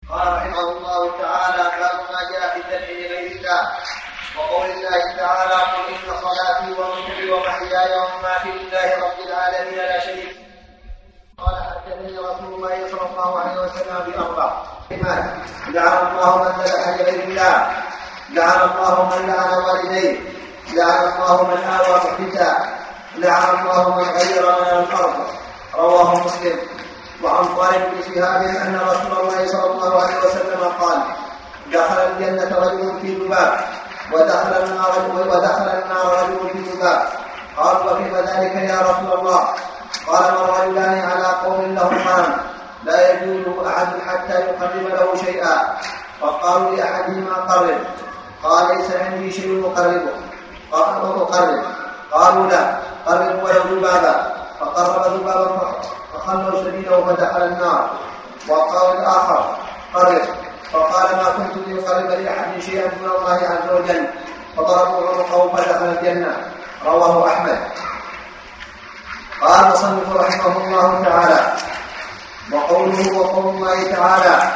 قال رحمه الله تعالى: باب ما جاء في الذبح لغير الله، وقول الله تعالى: قل إن صلاتي ونسكي ومحياي ومماتي لله رب العالمين لا شريك. قال: حدثني رسول الله صلى الله عليه وسلم بأربع كلمات: لعن الله من ذبح لغير الله، لعن الله من لعن والديه، لعن الله من آوى محدثا، لعن الله من غير من الأرض. رواه مسلم. وعن طارق بن شهاب أن رسول الله صلى الله عليه وسلم قال: دخل الجنة رجل في ذباب، ودخل النار رجل في ذباب. قال: وكيف ذلك يا رسول الله؟ قال: والرجلان على قوم لهم غنم لا يجوز أحد حتى يقرب له شيئا. فقالوا لأحدهما: قرب. قال: ليس عندي شيء أقربه. قالوا: لا، قرب ولو ذبابا. فقرب ذبابا فخلوا سبيله فدخل النار. وقال الآخر: قرب. فقال: ما كنت لأقرب لأحد شيئا من الله عز وجل. فضربوا عنقه فدخل الجنة. رواه أحمد. قال المصنف رحمه الله تعالى: وقوله وقول الله تعالى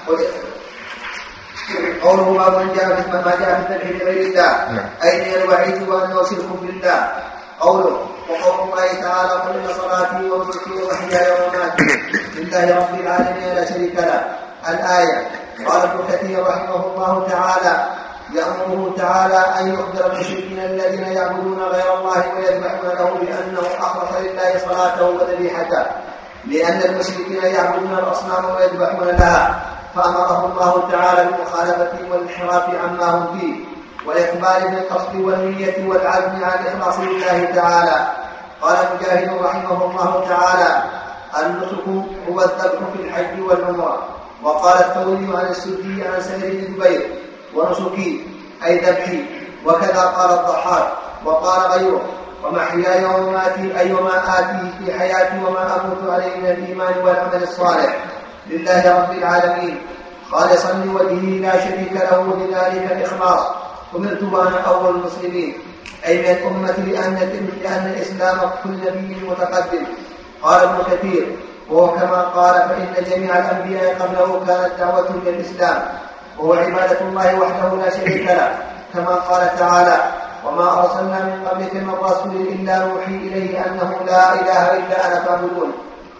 قوله ما جاء في الذبح لغير الله، أي من الوعيد وأنه شرك بالله. قوله وقول الله تعالى: قل إن صلاتي ونسكي ومحياي ومماتي لله رب العالمين لا شريك له. الآية. قال ابن كثير رحمه الله تعالى: يأمره تعالى أن يخبر المشركين الذين يعبدون غير الله ويذبحون له بأنه أخلص لله صلاته وذبيحته، لأن المشركين يعبدون الأصنام ويذبحون لها، فأمره الله تعالى بالمخالفة والانحراف عما هم فيه، والإقبال بالقصد والنية والعزم على الإخلاص لله تعالى. قال مجاهد رحمه الله تعالى: النسك هو الذبح في الحج والعمرة. وقال الثوري عن السدي عن سعيد بن جبير: ونسكي أي ذبحي. وكذا قال الضحاك. وقال غيره: ومحياي ومماتي أي وما آتيه في حياتي وما أموت عليه من الإيمان والعمل الصالح لله رب العالمين خالصا لوجهه لا شريك له، بذلك الإخلاص أمرت وأنا أول المسلمين، أي من الأمة، لأن الإسلام كل نبي متقدم. قال ابن كثير: وهو كما قال: فإن جميع الأنبياء قبله كانت دعوتهم إلى الإسلام، وهو عبادة الله وحده لا شريك له، كما قال تعالى: وما أرسلنا من قبلك من رسول إلا نوحي إليه أنه لا إله إلا أنا فاعبدون.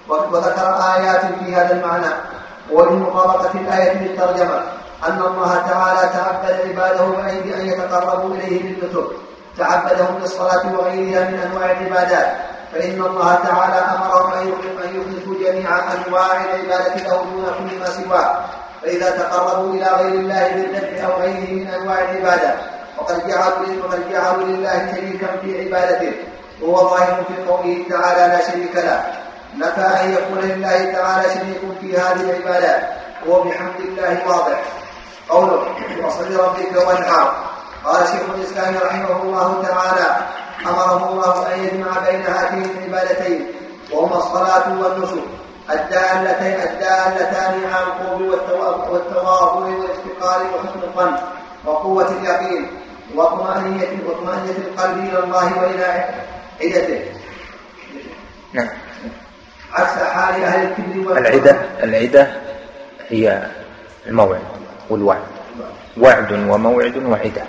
وذكر آيات في هذا المعنى. ومن مطابقة الآية للترجمة أن الله تعالى تعبد عباده بأن يتقربوا إليه بالنسك، تعبدهم بالصلاة وغيرها من أنواع العبادات، فإن الله تعالى أمرهم أن يخلصوا جميع أنواع العبادة له دون كل ما سواه، فإذا تقربوا إلى غير الله بالذبح أو غيره من أنواع العبادة وقد جعلوا لله شريكا في عبادته، وهو ظاهر في قوله تعالى: لا شريك له. نفى أن يكون لله تعالى شريك في هذه العبادات، وهو بحمد الله واضح. قوله: وصل ربك وانحر. قال شيخ الإسلام رحمه الله تعالى: أمره الله أن يجمع بين هاتين العبادتين، وهما الصلاة والنسك الدالتان على القرب والتواضع والافتقار وحسن الظن وقوة اليقين وطمأنينة القلب إلى الله وإلى عدته. نعم. عكس حال أهل الكبر العدة هي الموعد والوعد، وعد وموعد وعدة.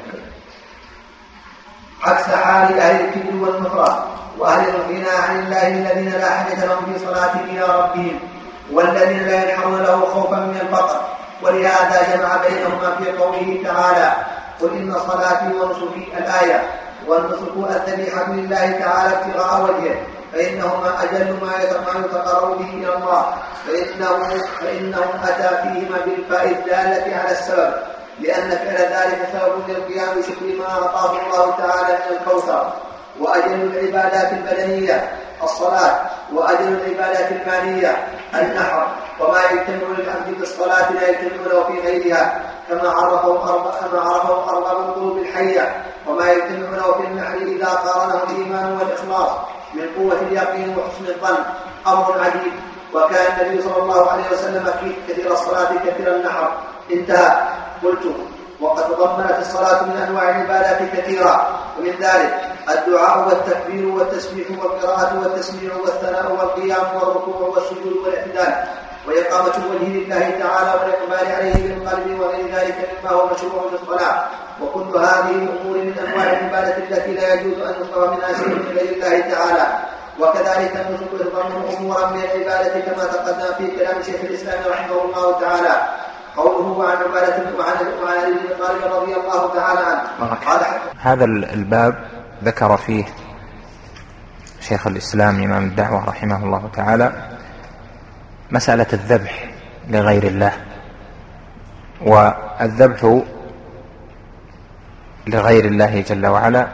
عكس حال أهل الكبر والنفران وأهل الغنى عن الله الذين لا حاجة لهم في صلاتهم إلى ربهم، والذين لا ينحرون له خوفا من الفقر. ولهذا جمع بينهما في قوله تعالى: قل إن صلاتي ونسكي. الآية. والنسك الذبيحة لله تعالى ابتغاء وجهه، فإنهما أجل ما يتقرب به إلى الله، فإنه أتى فيهما بالفاء الدالة على السبب، لأن فعل ذلك سبب للقيام بشكر ما أعطاه الله تعالى من الكوثر. وأجل العبادات البدنية الصلاة، وأجل العبادات المالية النحر، وما يجتمع للعبد بالصلاة لا يجتمع له في غيرها، كما عرفه أرباب القلوب الحية، وما يجتمع له في النحر إذا قارنه الإيمان والإخلاص من قوة اليقين وحسن الظن أمر عجيب. وكان النبي صلى الله عليه وسلم كثير الصلاة كثير النحر. انتهى. قلت: وقد تضمنت الصلاة من أنواع العبادات كثيرة، ومن ذلك الدعاء والتكبير والتسبيح والقراءة والتسميع والثناء والقيام والركوع والسجود والاعتدال. وإقامة الوجه لله تعالى والإقبال عليه بالقلب وغير ذلك مما هو مشروع في الصلاة. وكل هذه الأمور من أنواع العبادة التي لا يجوز أن يصرف منها شيء من غير الله تعالى. وكذلك النسك يتضمن أمورا من العبادة كما تقدم في كلام شيخ الإسلام رحمه الله تعالى. قوله عن عبادة وعن علي بن طالب رضي الله تعالى عنه. هذا الباب ذكر فيه شيخ الإسلام إمام الدعوة رحمه الله تعالى مسألة الذبح لغير الله. والذبح لغير الله جل وعلا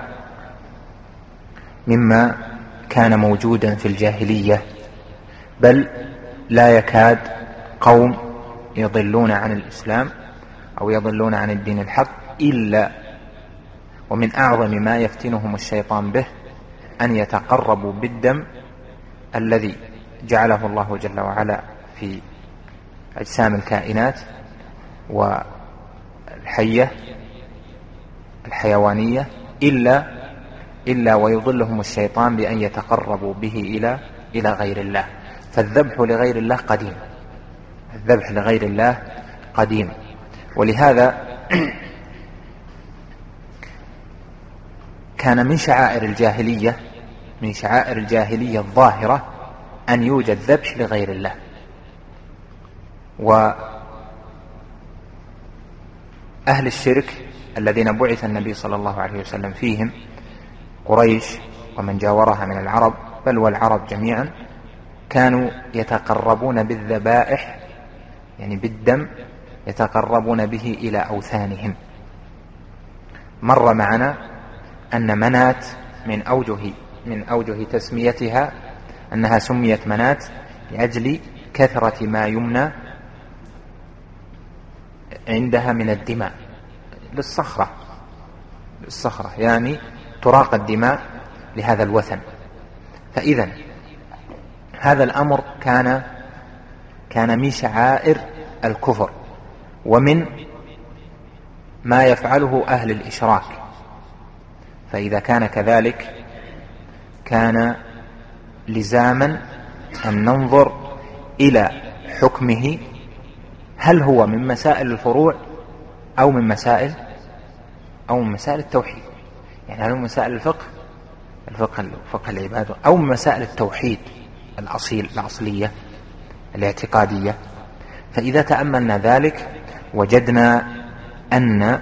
مما كان موجودا في الجاهلية، بل لا يكاد قوم يضلون عن الإسلام أو يضلون عن الدين الحق إلا ومن أعظم ما يفتنهم الشيطان به أن يتقربوا بالدم الذي جعله الله جل وعلا في أجسام الكائنات والحية الحيوانية إلا ويضلهم الشيطان بأن يتقربوا به إلى غير الله. فالذبح لغير الله قديم، الذبح لغير الله قديم. ولهذا كان من شعائر الجاهلية الظاهرة أن يوجد ذبح لغير الله. وأهل الشرك الذين بعث النبي صلى الله عليه وسلم فيهم قريش ومن جاورها من العرب بل والعرب جميعا كانوا يتقربون بالذبائح، يعني بالدم، يتقربون به إلى أوثانهم. مر معنا أن منات من أوجه تسميتها أنها سميت منات لأجل كثرة ما يمنى عندها من الدماء للصخرة، يعني تراق الدماء لهذا الوثن. فإذا هذا الأمر كان من شعائر الكفر ومن ما يفعله أهل الإشراك. فإذا كان كذلك كان لزاما أن ننظر إلى حكمه، هل هو من مسائل الفروع أو من مسائل التوحيد، يعني هل هو مسائل الفقه العبادة أو من مسائل التوحيد الأصلية الاعتقادية. فإذا تأملنا ذلك وجدنا أن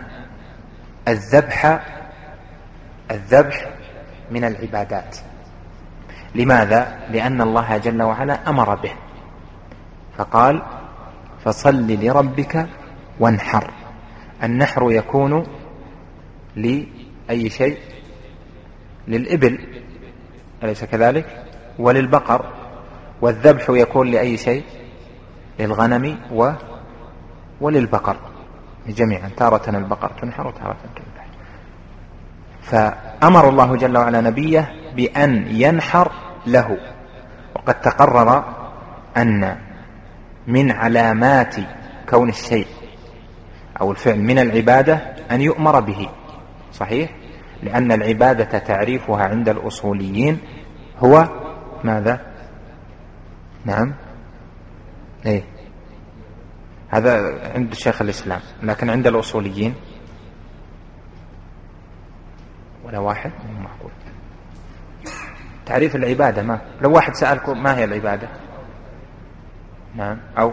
الذبح من العبادات. لماذا؟ لأن الله جل وعلا أمر به فقال فصل لربك وانحر. النحر يكون لأي شيء؟ للإبل أليس كذلك؟ وللبقر. والذبح يكون لأي شيء؟ للغنم وللبقر جميعا، تارة البقر تنحر وتارة تذبح. فأمر الله جل وعلا نبيه بأن ينحر له. وقد تقرر أن من علامات كون الشيء أو الفعل من العبادة أن يؤمر به، صحيح؟ لأن العبادة تعريفها عند الأصوليين هو ماذا؟ نعم، إيه؟ هذا عند شيخ الإسلام، لكن عند الأصوليين ولا واحد معقول. تعريف العبادة ما لو واحد سألكم ما هي العبادة؟ نعم، أو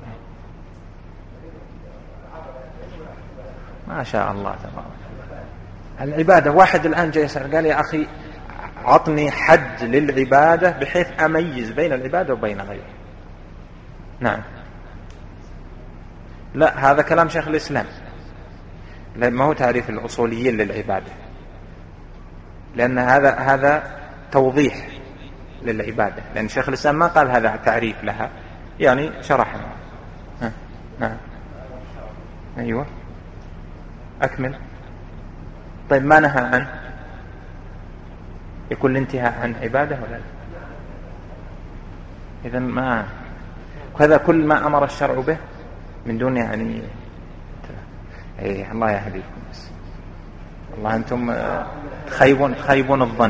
ما شاء الله تبارك الله. العبادة واحد الآن جاي يسأل قال يا أخي عطني حد للعبادة بحيث أميز بين العبادة وبين غيرها. نعم، لا هذا كلام شيخ الإسلام، ما هو تعريف الأصوليين للعبادة، لأن هذا توضيح للعبادة، لأن شيخ الإسلام ما قال هذا تعريف لها، يعني شرحنا. نعم، أيوة، أكمل. طيب ما نهى عنه يكون الانتهاء عن عبادة ولا لا؟ إذن ما وهذا كل ما أمر الشرع به من دون يعني إيه. الله يهديكم، بس والله أنتم خيبون الظن.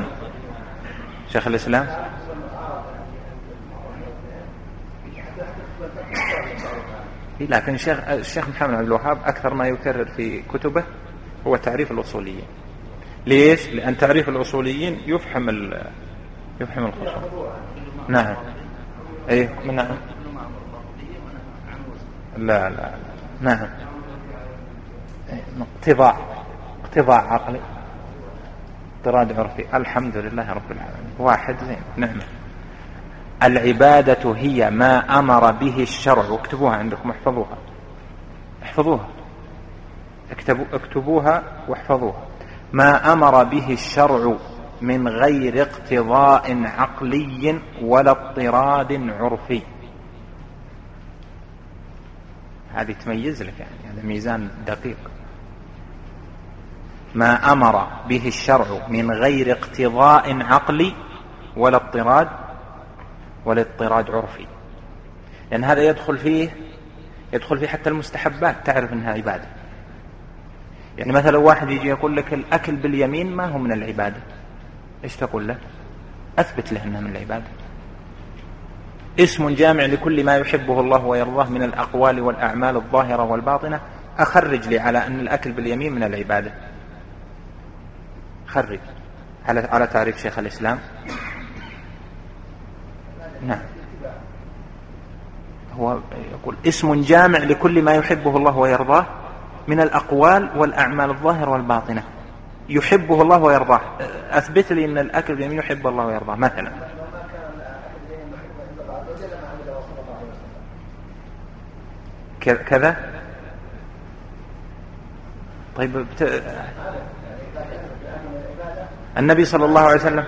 شيخ الإسلام لكن الشيخ محمد عبد الوهاب أكثر ما يكرر في كتبه هو تعريف الأصوليين. ليش؟ لأن تعريف الأصوليين يفهم الخصوم. نعم. أي نعم. لا نعم. اقتضاع عقلي، اضطراد عرفي. الحمد لله رب العالمين. واحد زين. نعم. العبادة هي ما أمر به الشرع. اكتبوها عندكم، احفظوها اكتبوها واحفظوها. ما أمر به الشرع من غير اقتضاء عقلي ولا اضطراد عرفي. هذه تميز لك، يعني هذا ميزان دقيق. ما أمر به الشرع من غير اقتضاء عقلي ولا اضطراد عرفي، لأن هذا يدخل فيه حتى المستحبات، تعرف أنها عبادة. يعني مثلا واحد يجي يقول لك الأكل باليمين ما هو من العبادة، إيش تقول له؟ أثبت له أنها من العبادة. اسم جامع لكل ما يحبه الله ويرضاه من الأقوال والأعمال الظاهرة والباطنة. أخرج لي على أن الأكل باليمين من العبادة، خرج على تعريف شيخ الإسلام. نعم. هو يقول اسم جامع لكل ما يحبه الله ويرضاه من الأقوال والأعمال الظاهرة والباطنة. يحبه الله ويرضاه، أثبت لي أن الأكل باليمين يحب الله ويرضاه مثلا. كذا. طيب النبي صلى الله عليه وسلم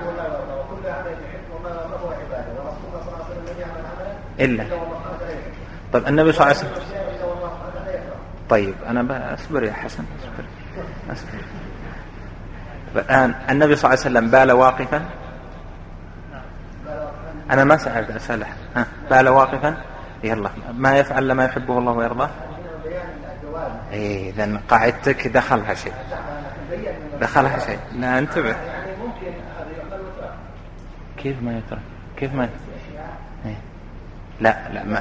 إلا. طيب النبي صلى الله عليه وسلم. طيب أنا أصبر يا حسن، أصبر. الآن النبي صلى الله عليه وسلم بال واقفا. أنا ما سألت أسأله. بال واقفا. يلا ما يفعل لما يحبه الله ويرضاه. إذن قاعدتك دخلها شيء. لا انتبه. كيف ما يترك؟ كيف ما لا ما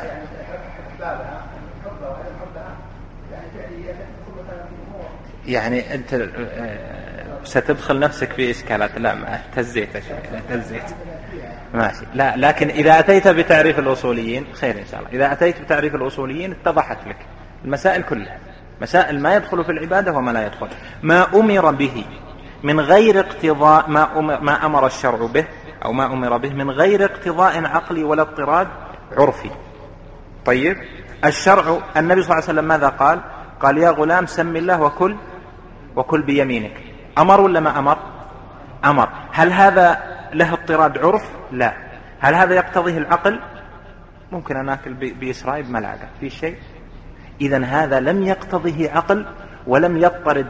يعني أنت ستدخل نفسك في إشكالات. لا ما اهتزيت ماشي. لا لكن إذا أتيت بتعريف الأصوليين خير إن شاء الله. إذا أتيت بتعريف الأصوليين اتضحت لك المسائل كلها، مسائل ما يدخل في العبادة وما لا يدخل. ما أمر به من غير اقتضاء، ما أمر الشرع به أو ما أمر به من غير اقتضاء عقلي ولا اضطراد عرفي. طيب الشرع، النبي صلى الله عليه وسلم ماذا قال؟ قال يا غلام سم الله وكل بيمينك. أمر ولا ما أمر. هل هذا له اضطراد عرف؟ لا. هل هذا يقتضيه العقل؟ ممكن أن أكل بإسرائيل بملعقة في شيء. إذن هذا لم يقتضيه عقل ولم يضطرد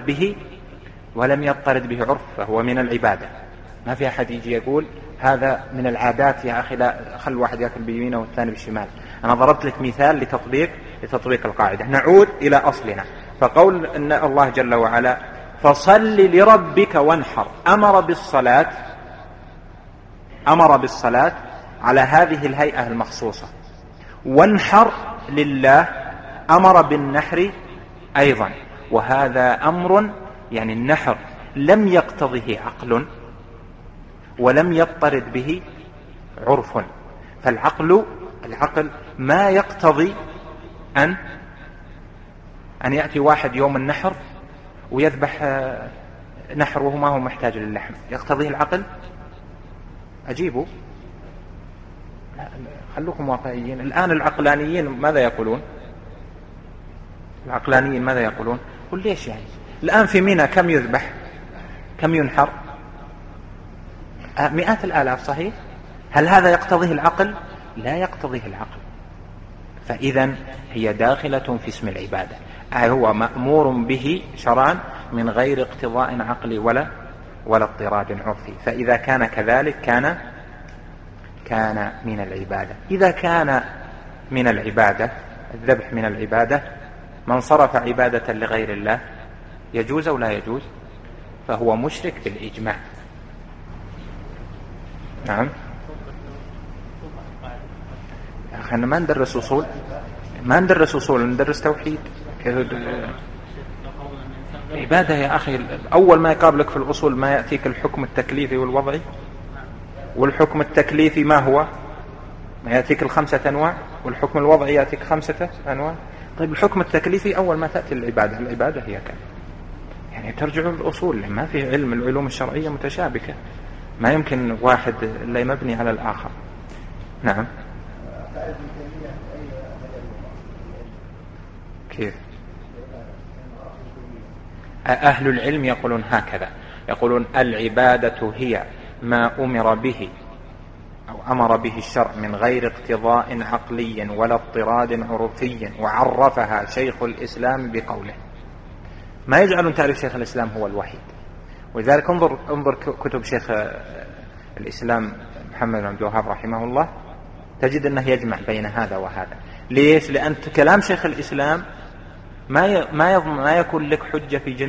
به عرف، فهو من العبادة. ما في أحد يجي يقول هذا من العادات يا أخي، لا خل واحد يأكل بيمينه والثاني بالشمال. أنا ضربت لك مثال لتطبيق القاعدة. نعود إلى أصلنا. فقول أن الله جل وعلا فصل لربك وانحر أمر بالصلاة على هذه الهيئة المخصوصة، وانحر لله أمر بالنحر أيضا. وهذا أمر، يعني النحر لم يقتضه عقل ولم يضطرد به عرف. فالعقل ما يقتضي أن يأتي واحد يوم النحر ويذبح نحر وهو ما هو محتاج للحم. يقتضيه العقل؟ أجيبوا، خلوكم واقعيين. الآن العقلانيين ماذا يقولون؟ قل ليش يعني الآن في منى كم يذبح، كم ينحر؟ مئات الآلاف، صحيح؟ هل هذا يقتضيه العقل؟ لا يقتضيه العقل. فإذا هي داخلة في اسم العبادة. هو مأمور به شرعا من غير اقتضاء عقلي ولا اضطراد عرفي. فإذا كان كذلك كان من العبادة. إذا كان من العبادة، الذبح من العبادة، من صرف عبادة لغير الله يجوز أو لا يجوز؟ فهو مشرك بالإجماع. نعم. أنا ما ندرس أصول. ما ندرس أصول، ندرس توحيد. عبادة يا أخي. أول ما يقابلك في الأصول ما يأتيك الحكم التكليفي والوضعي، والحكم التكليفي ما هو؟ ما يأتيك 5 أنواع، والحكم الوضعي يأتيك 5 أنواع. طيب الحكم التكليفي أول ما تأتي العبادة هي كم؟ يعني ترجعوا للأصول، ما في علم العلوم الشرعية متشابكة، ما يمكن واحد لا مبني على الآخر. نعم. كيف؟ أهل العلم يقولون هكذا، يقولون العبادة هي ما أمر به أو أمر به الشرع من غير اقتضاء عقلي ولا اضطراد عرفي، وعرفها شيخ الإسلام بقوله. ما يجعلون تعريف شيخ الإسلام هو الوحيد، ولذلك انظر كتب شيخ الإسلام محمد بن عبد الوهاب رحمه الله، تجد أنه يجمع بين هذا وهذا. ليش؟ لأن كلام شيخ الإسلام ما يكون لك حجة في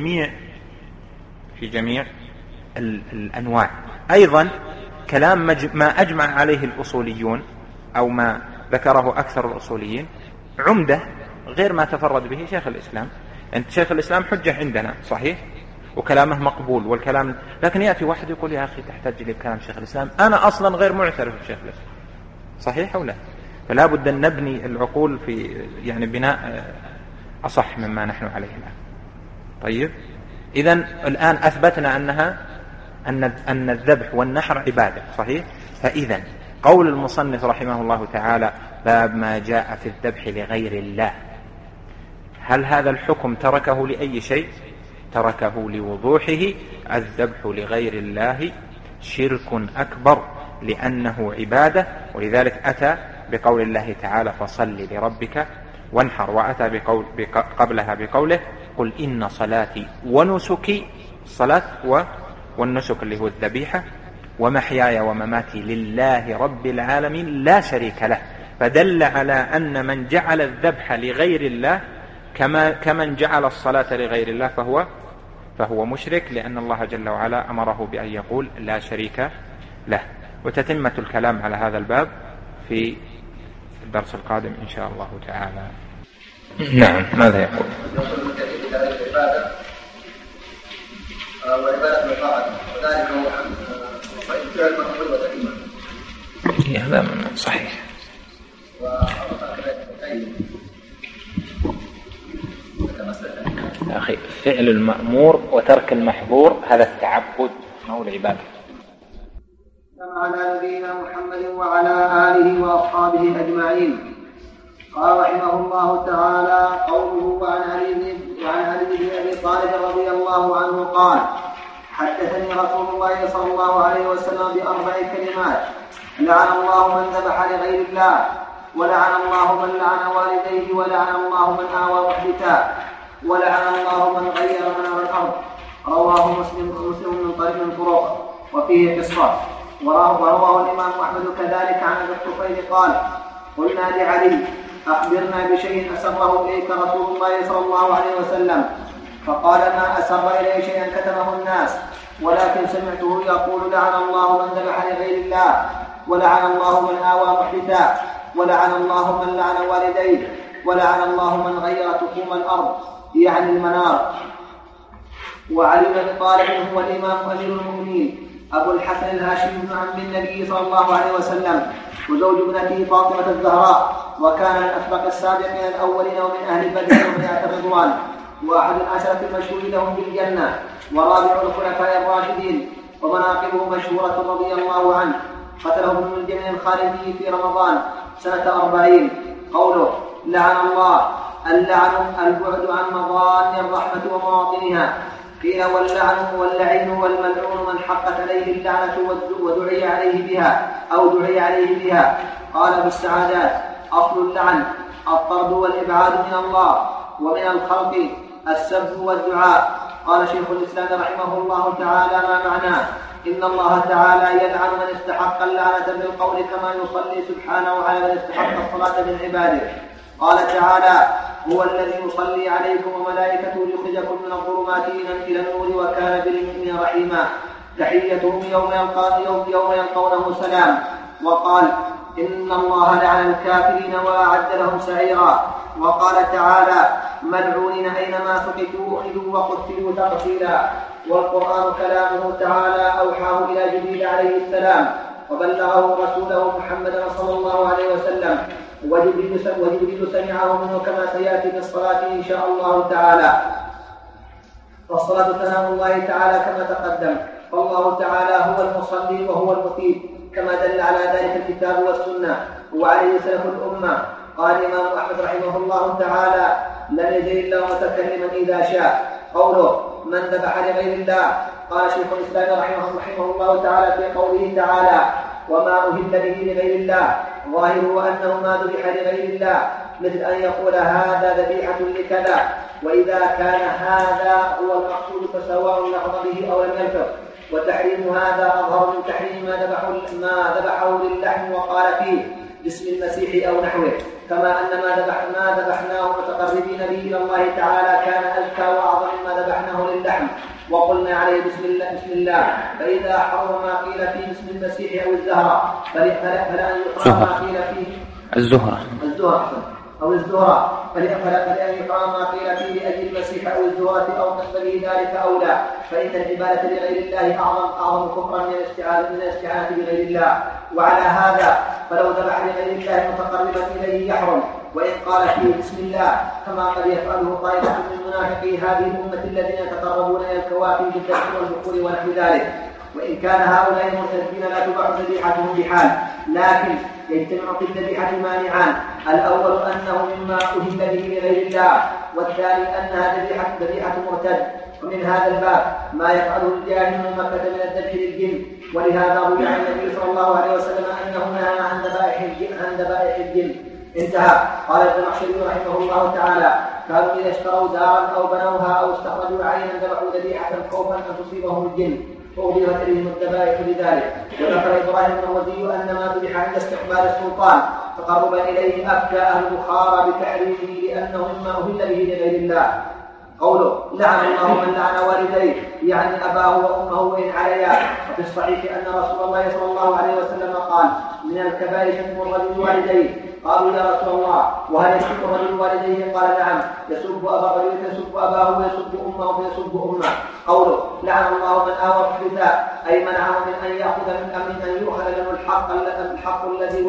جميع الأنواع. أيضا كلام ما أجمع عليه الأصوليون أو ما ذكره أكثر الأصوليين عمدة غير ما تفرد به شيخ الإسلام. أنت شيخ الإسلام حجة عندنا صحيح، وكلامه مقبول والكلام، لكن يأتي واحد يقول يا أخي تحتاج لكلام شيخ الإسلام، أنا أصلا غير معترف بشيخ الإسلام، صحيح أو لا؟ فلا بد أن نبني العقول في يعني بناء أصح مما نحن عليه الآن. طيب إذن الآن أثبتنا أن الذبح والنحر عبادة صحيح. فإذن قول المصنف رحمه الله تعالى باب ما جاء في الذبح لغير الله، هل هذا الحكم تركه لأي شيء؟ تركه لوضوحه. الذبح لغير الله شرك أكبر لأنه عبادة، ولذلك أتى بقول الله تعالى فصل لربك وانحر، وأتى قبلها بقوله قل إن صلاتي ونسكي، الصلاة والنسك اللي هو الذبيحة، ومحياي ومماتي لله رب العالمين لا شريك له. فدل على أن من جعل الذبح لغير الله كمن جعل الصلاة لغير الله فهو مشرك، لأن الله جل وعلا أمره بأن يقول لا شريك له. وتتمة الكلام على هذا الباب في الدرس القادم إن شاء الله تعالى. نعم. ماذا يقول؟ هذا صحيح. يا أخي فعل المأمور وترك المحظور هذا التعبد أو العبادة. على نبينا محمد وعلى آله وأصحابه أجمعين. قال رحمه الله تعالى قوله وعن علي بن أبي طالب رضي الله عنه قال حدثني رسول الله صلى الله عليه وسلم ب4 كلمات: لعن الله من ذبح لغير الله، ولعن الله من لعن والديه، ولعن الله من آوى محدثا، ولعن الله من غير منار الأرض. رواه مسلم من طرق وفيه قصة. ورواه الإمام أحمد كذلك عن ابي الطفيل قال قلنا لعلي أخبرنا بشيء أسره إليك رسول الله صلى الله عليه وسلم، فقال ما أسر إلي شيئا كتمه الناس، ولكن سمعته يقول لعن الله من ذبح لغير الله، ولعن الله من آوى محدثا، ولعن الله من لعن والديه، ولعن الله من غير تقوم الأرض يعني المنار. وعلي بن طالب هو الإمام أمير المؤمنين أبو الحسن الهاشمي بن عم النبي صلى الله عليه وسلم، وزوج ابنته فاطمة الزهراء، وكان من أسبق السابقين الأولين ومن أهل بدر وبيعة الرضوان، وأحد العشرة المشهور لهم بالجنة، ورابع الخلفاء الراشدين، ومناقبه مشهورة رضي الله عنه. قتله ابن الجنين الخالدي في رمضان سنة 40. قوله لعن الله، اللعن البعد عن مضان الرحمة ومواطنها. قيل واللعن واللعين والملعون من حقت عليه اللعنة ودعي عليه بها أو دعي عليه بها. قال ابو السعادات أصل اللعن الطرد والإبعاد من الله ومن الخلق السب والدعاء. قال شيخ الإسلام رحمه الله تعالى ما معناه إن الله تعالى يلعن من استحق اللعنة بالقول كما يصلي سبحانه على من استحق الصلاة من عباده. قال تعالى هو الذي يصلي عليكم وملائكته ليخرجكم من الظلمات إلى النور وكان بالمؤمنين رحيما. تحيتهم يوم يلقونه سلام. وقال إن الله لعن الكافرين وأعد لهم سعيرا. وقال تعالى ملعونين أينما ثقفوا أخذوا وقتلوا تقتيلا. والقرآن كلامه تعالى أوحاه إلى جبريل عليه السلام وبلغه رسوله محمد صلى الله عليه وسلم، وجبريل سمعه منه كما سيأتي في الصلاة إن شاء الله تعالى. والصلاة كلام الله تعالى كما تقدم، فالله تعالى هو المصلي وهو المطيب كما دل على ذلك الكتاب والسنة وعليه سلف الأمة. قال الإمام أحمد رحمه الله تعالى لم يجد الله متكلما إذا شاء. قوله من ذبح لغير الله، قال شيخ الإسلام رحمه الله تعالى في قوله تعالى وما أهل به لغير الله، ظاهره أنه ما ذبح لغير الله، مثل أن يقول هذا ذبيحة لكذا، وإذا كان هذا هو المقصود فسواء لفظ به أو لم يلفظ. وتحريم هذا أظهر من تحريم ما ذبحه للحم وقال فيه باسم المسيح أو نحوه، كما أن ما ذبحناه متقربين به إلى الله تعالى كان أزكى وأعظم مما ذبحناه للحم وقلنا عليه بسم الله. فإذا حرم ما قيل فيه باسم المسيح أو الزهرة فلا يحرم ما قيل فيه الزهرة أو الزهرة فلأن يحرم ما قيل فيه لأجل المسيح أو الزهرة أو قصد به ذلك أو لا، فإن العبادة لغير الله أعظم كفرا من الاستعانة بغير الله. وعلى هذا فلو ذبح لغير الله متقربا إليه يحرم، وإن قال فيه بسم الله كما قد يفعله طائفة من منافقي هذه الأمة الذين يتقربون إلى الكواكب بالذبح والبخور ونحو ذلك. وإن كان هؤلاء المرتدين لا تباح ذبيحتهم بحال، لكن يجتمع في الذبيحة مانعان: الأول أنه مما أهل به لغير الله، والثاني أنها ذبيحة مرتد. ومن هذا الباب ما يفعله الجاهل من مكة من الذبح للجن، ولهذا روي عن النبي صلى الله عليه وسلم أنه نهى عن ذبائح الجن. انتهى. قال الزمخشري رحمه الله تعالى كانوا إذا اشتروا دارا أو بنوها أو استخرجوا عينا ذبحوا ذبيحة خوفا أن تصيبهم الجن فأضيفت إليهم الذبائح لذلك. وذكر إبراهيم الوزي أن ما ذبح عند استقبال السلطان تقربا إليه أفتى أهل البخارى بتحريمه لأنه مما أهل به لغير الله. قوله لعن الله من لعن والديه، يعني أباه وأمه وإن عليا. وفي الصحيح أن رسول الله صلى الله عليه وسلم قال من الكبائر شتم الرجل والديه. قالوا يا رسول الله وهل يسب الرجل والديه؟ قال نعم، يسب أباه ويسب أمه ويسب أمه. قوله لعن الله من آوى محدثا، أي منعه من أن يأخذ من أن يؤخذ له الحق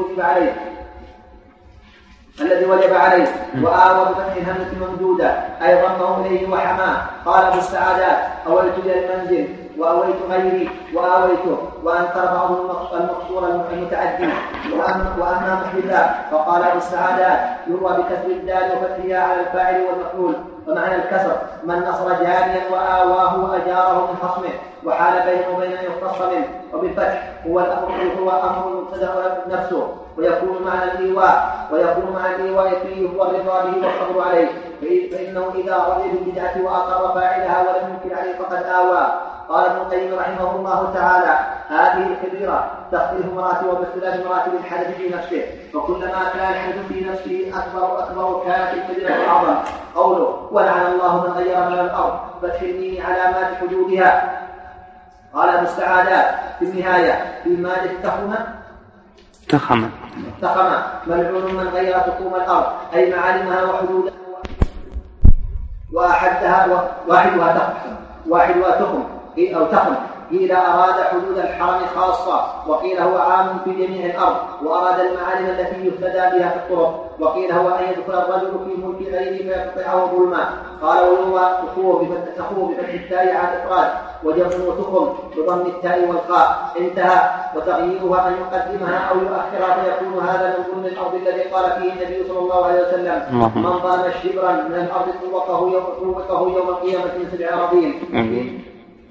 الذي وجب عليه. وآوى بفتح الهمزة ممدودة، أي ضمه إليه وحماه. قال أبو السعادات أويت إلى المنزل وأويت غيري وآويته، وأنكر بعضهم المقصور المتعدي. وأما محدثا فقال أبو السعادات يروى بكسر الدال وفتحها على الفاعل والمفعول. ومعنى الكسر من نصر جاريا وآواه وأجاره من خصمه وحال بينه وبين أن يختص منه. وبالفتح هو أمر المبتدأ نفسه، ويكون معنى الإيواء فيه هو الرضا به والصبر عليه، فإنه إذا رضي بالبدعة وأقر فاعلها ولم ينكر عليه فقد آوى. قال ابن القيم رحمه الله تعالى هذه الكبيرة تختلف مراتب باختلاف مراتب الحدث في نفسه، فكلما كان الحدث في نفسه أكبر كانت الكبيرة أعظم. قوله ولعن الله من غير من الأرض فتح الميم علامات حدودها. قال ابو السعادات في النهاية في مادة تخم ملعون من غير تقوم الأرض، أي معالمها وحدودها وأحدها واحدها تخم أو تخم. قيل أراد حدود الحرم خاصة، وقيل هو عام في جميع الأرض، وأراد المعالم التي يهتدى بها في الطرق، وقيل هو أن يدخل الرجل في ملك غيره فيقطعه ظلما. قال وهو تخوه بفتح التاء على الإفراد، وجمع تخم بضم التاء والخاء. انتهى. وتغييرها أن يقدمها أو يؤخرها، فيكون هذا من ظلم الأرض الذي قال فيه النبي صلى الله عليه وسلم من ظلم شبرا من الأرض طوقه يوم القيامة من 7 أراضين.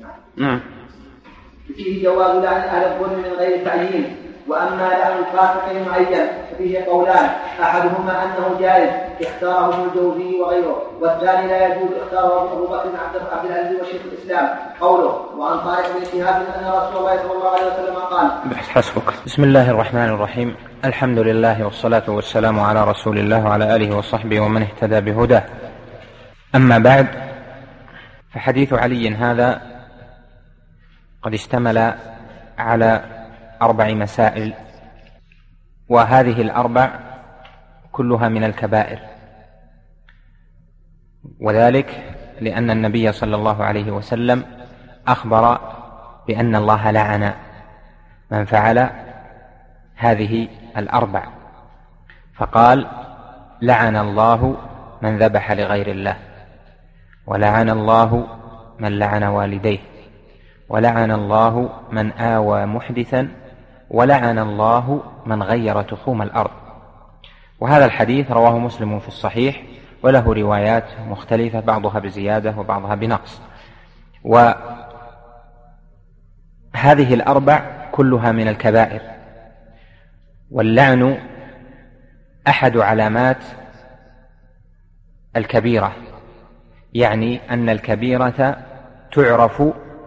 فيه جواز لعن أهل الظلم من غير تعيين. وأما لعن الفاسق المعين ففيه قولان: أحدهما أنه جائز اختاره ابن الجوزي وغيره، والثاني لا يجوز اختاره أبو بكر عبد العزيز وشيخ الإسلام. قوله وعن طارق بن شهاب أن رسول الله صلى الله عليه وسلم قال حسبك. بسم الله الرحمن الرحيم، الحمد لله والصلاة والسلام على رسول الله وعلى آله وصحبه ومن اهتدى بهداه. أما بعد، فحديث علي هذا قد اشتمل على 4 مسائل وهذه الأربع كلها من الكبائر، وذلك لأن النبي صلى الله عليه وسلم أخبر بأن الله لعن من فعل هذه الأربع، فقال: لعن الله من ذبح لغير الله، ولعن الله من لعن والديه، ولعن الله من آوى محدثا، ولعن الله من غير تخوم الأرض. وهذا الحديث رواه مسلم في الصحيح، وله روايات مختلفة بعضها بزيادة وبعضها بنقص. وهذه الأربع كلها من الكبائر، واللعن أحد علامات الكبيرة، يعني أن الكبيرة تعرف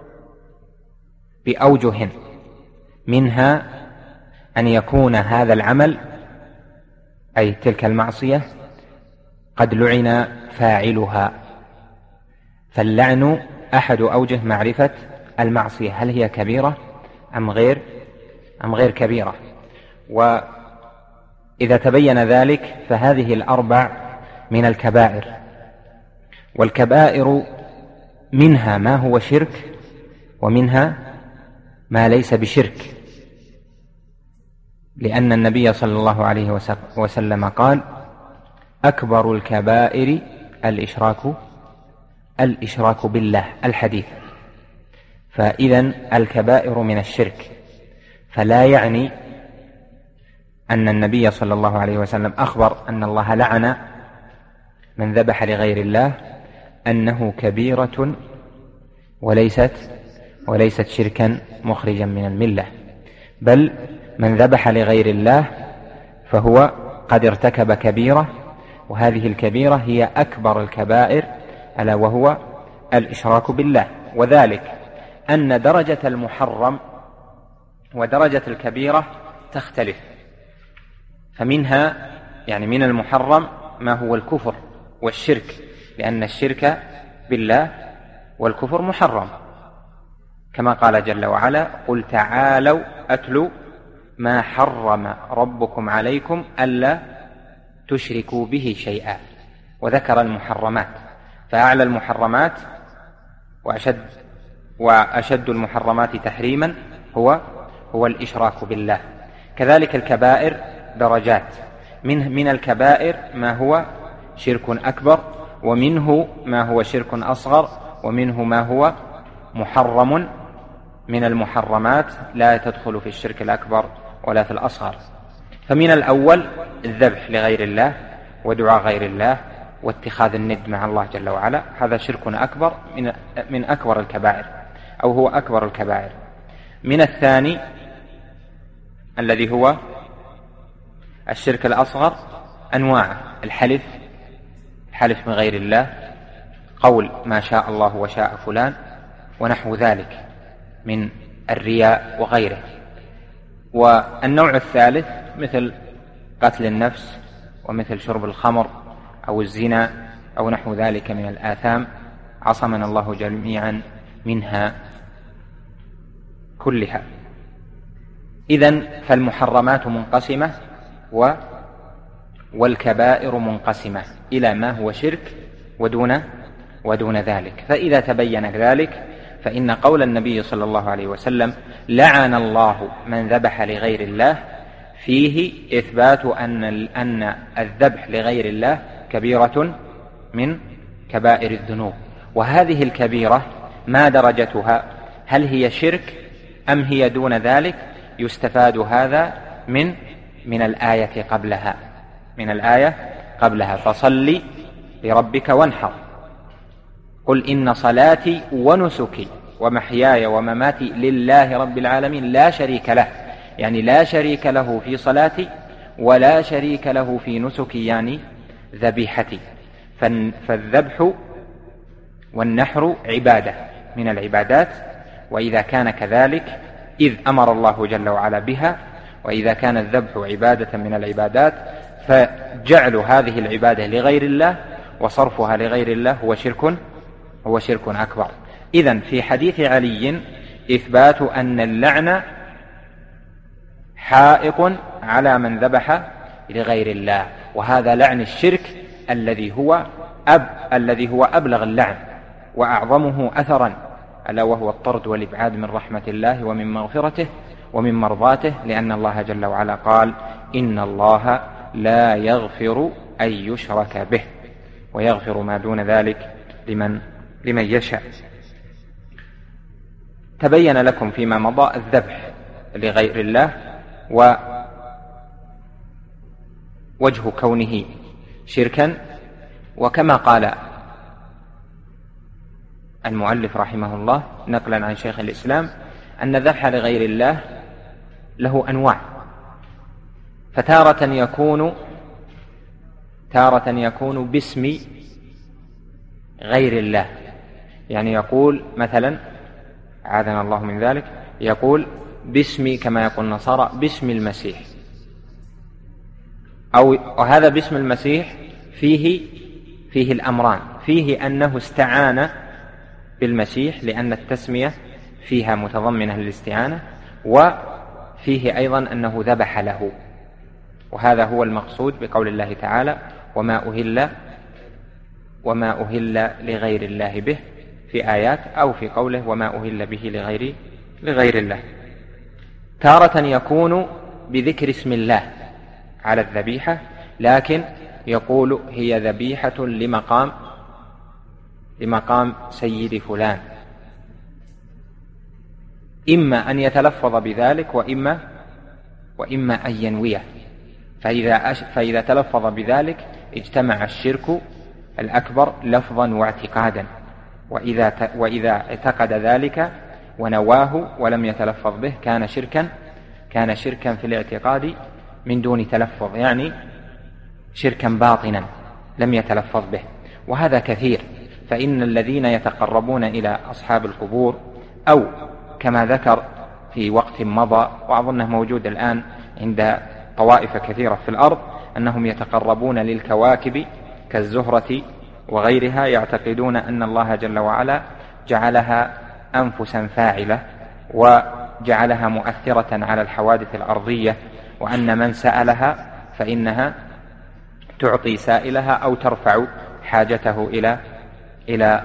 بأوجه، منها أن يكون هذا العمل أي تلك المعصية قد لعن فاعلها، فاللعن أحد أوجه معرفة المعصية، هل هي كبيرة أم غير كبيرة. وإذا تبين ذلك فهذه الأربع من الكبائر، والكبائر منها ما هو شرك، ومنها ما ليس بشرك، لأن النبي صلى الله عليه وسلم قال: أكبر الكبائر الإشراك بالله، الحديث. فإذن الكبائر من الشرك، فلا يعني أن النبي صلى الله عليه وسلم أخبر أن الله لعن من ذبح لغير الله أنه كبيرة وليست شركا مخرجا من الملة، بل من ذبح لغير الله فهو قد ارتكب كبيرة، وهذه الكبيرة هي أكبر الكبائر، ألا وهو الإشراك بالله. وذلك أن درجة المحرم ودرجة الكبيرة تختلف، فمنها يعني من المحرم ما هو الكفر والشرك، لأن الشرك بالله والكفر محرم، كما قال جل وعلا: قل تعالوا أتلوا ما حرم ربكم عليكم ألا تشركوا به شيئا، وذكر المحرمات، فأعلى المحرمات وأشد المحرمات تحريما هو الإشراك بالله. كذلك الكبائر درجات، من الكبائر ما هو شرك أكبر، ومنه ما هو شرك أصغر، ومنه ما هو محرم من المحرمات لا تدخل في الشرك الأكبر ولا في الأصغر. فمن الأول الذبح لغير الله ودعاء غير الله واتخاذ الند مع الله جل وعلا، هذا شرك أكبر من أكبر الكبائر، أو هو أكبر الكبائر. من الثاني الذي هو الشرك الأصغر أنواع: الحلف بغير الله، قول ما شاء الله وشاء فلان، ونحو ذلك من الرياء وغيره. والنوع الثالث مثل قتل النفس، ومثل شرب الخمر أو الزنا أو نحو ذلك من الآثام، عصمنا الله جميعا منها كلها. إذن فالمحرمات منقسمة والكبائر منقسمة إلى ما هو شرك ودون ذلك. فإذا تبين ذلك فإن قول النبي صلى الله عليه وسلم: لعن الله من ذبح لغير الله، فيه إثبات أن الذبح لغير الله كبيرة من كبائر الذنوب. وهذه الكبيرة ما درجتها؟ هل هي شرك أم هي دون ذلك؟ يستفاد هذا من الآية قبلها: فصل لربك وانحر، قل إن صلاتي ونسكي ومحياي ومماتي لله رب العالمين لا شريك له، يعني لا شريك له في صلاتي ولا شريك له في نسكي، يعني ذبيحتي. فالذبح والنحر عبادة من العبادات، وإذا كان كذلك إذ أمر الله جل وعلا بها، وإذا كان الذبح عبادة من العبادات، فجعل هذه العبادة لغير الله وصرفها لغير الله هو شرك أكبر. إذن في حديث علي إثبات أن اللعن حائق على من ذبح لغير الله. وهذا لعن الشرك الذي هو أبلغ اللعن وأعظمه أثرا، ألا وهو الطرد والإبعاد من رحمة الله ومن مغفرته ومن مرضاته، لأن الله جل وعلا قال: إن الله لا يغفر أن يشرك به ويغفر ما دون ذلك لمن يشاء. تبين لكم فيما مضى الذبح لغير الله ووجه كونه شركا. وكما قال المؤلف رحمه الله نقلا عن شيخ الإسلام أن الذبح لغير الله له أنواع، فتارة يكون باسم غير الله، يعني يقول مثلا عاذنا الله من ذلك، يقول باسم، كما يقول النصارى، باسم المسيح، وهذا باسم المسيح فيه الأمران: فيه أنه استعان بالمسيح لأن التسمية فيها متضمنة للاستعانة، وفيه أيضا أنه ذبح له. وهذا هو المقصود بقول الله تعالى: وما أهل لغير الله به في آيات، أو في قوله وما أهل به لغير الله. تارة يكون بذكر اسم الله على الذبيحة، لكن يقول هي ذبيحة لمقام سيد فلان، إما أن يتلفظ بذلك وإما أن ينويه. فإذا تلفظ بذلك اجتمع الشرك الأكبر لفظا واعتقادا، وإذا اعتقد ذلك ونواه ولم يتلفظ به كان شركا في الاعتقاد من دون تلفظ، يعني شركا باطنا لم يتلفظ به. وهذا كثير، فإن الذين يتقربون إلى أصحاب القبور، أو كما ذكر في وقت مضى وأظنه موجود الآن عند طوائف كثيرة في الأرض، أنهم يتقربون للكواكب كالزهرة وغيرها، يعتقدون أن الله جل وعلا جعلها أنفسا فاعلة وجعلها مؤثرة على الحوادث الأرضية، وأن من سألها فإنها تعطي سائلها أو ترفع حاجته إلى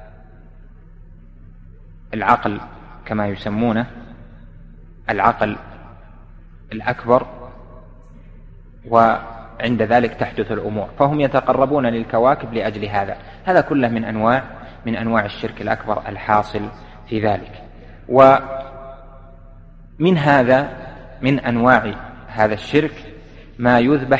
العقل، كما يسمونه العقل الأكبر، وعند ذلك تحدث الأمور. فهم يتقربون للكواكب لأجل هذا كله من أنواع الشرك الأكبر الحاصل في ذلك. ومن أنواع هذا الشرك ما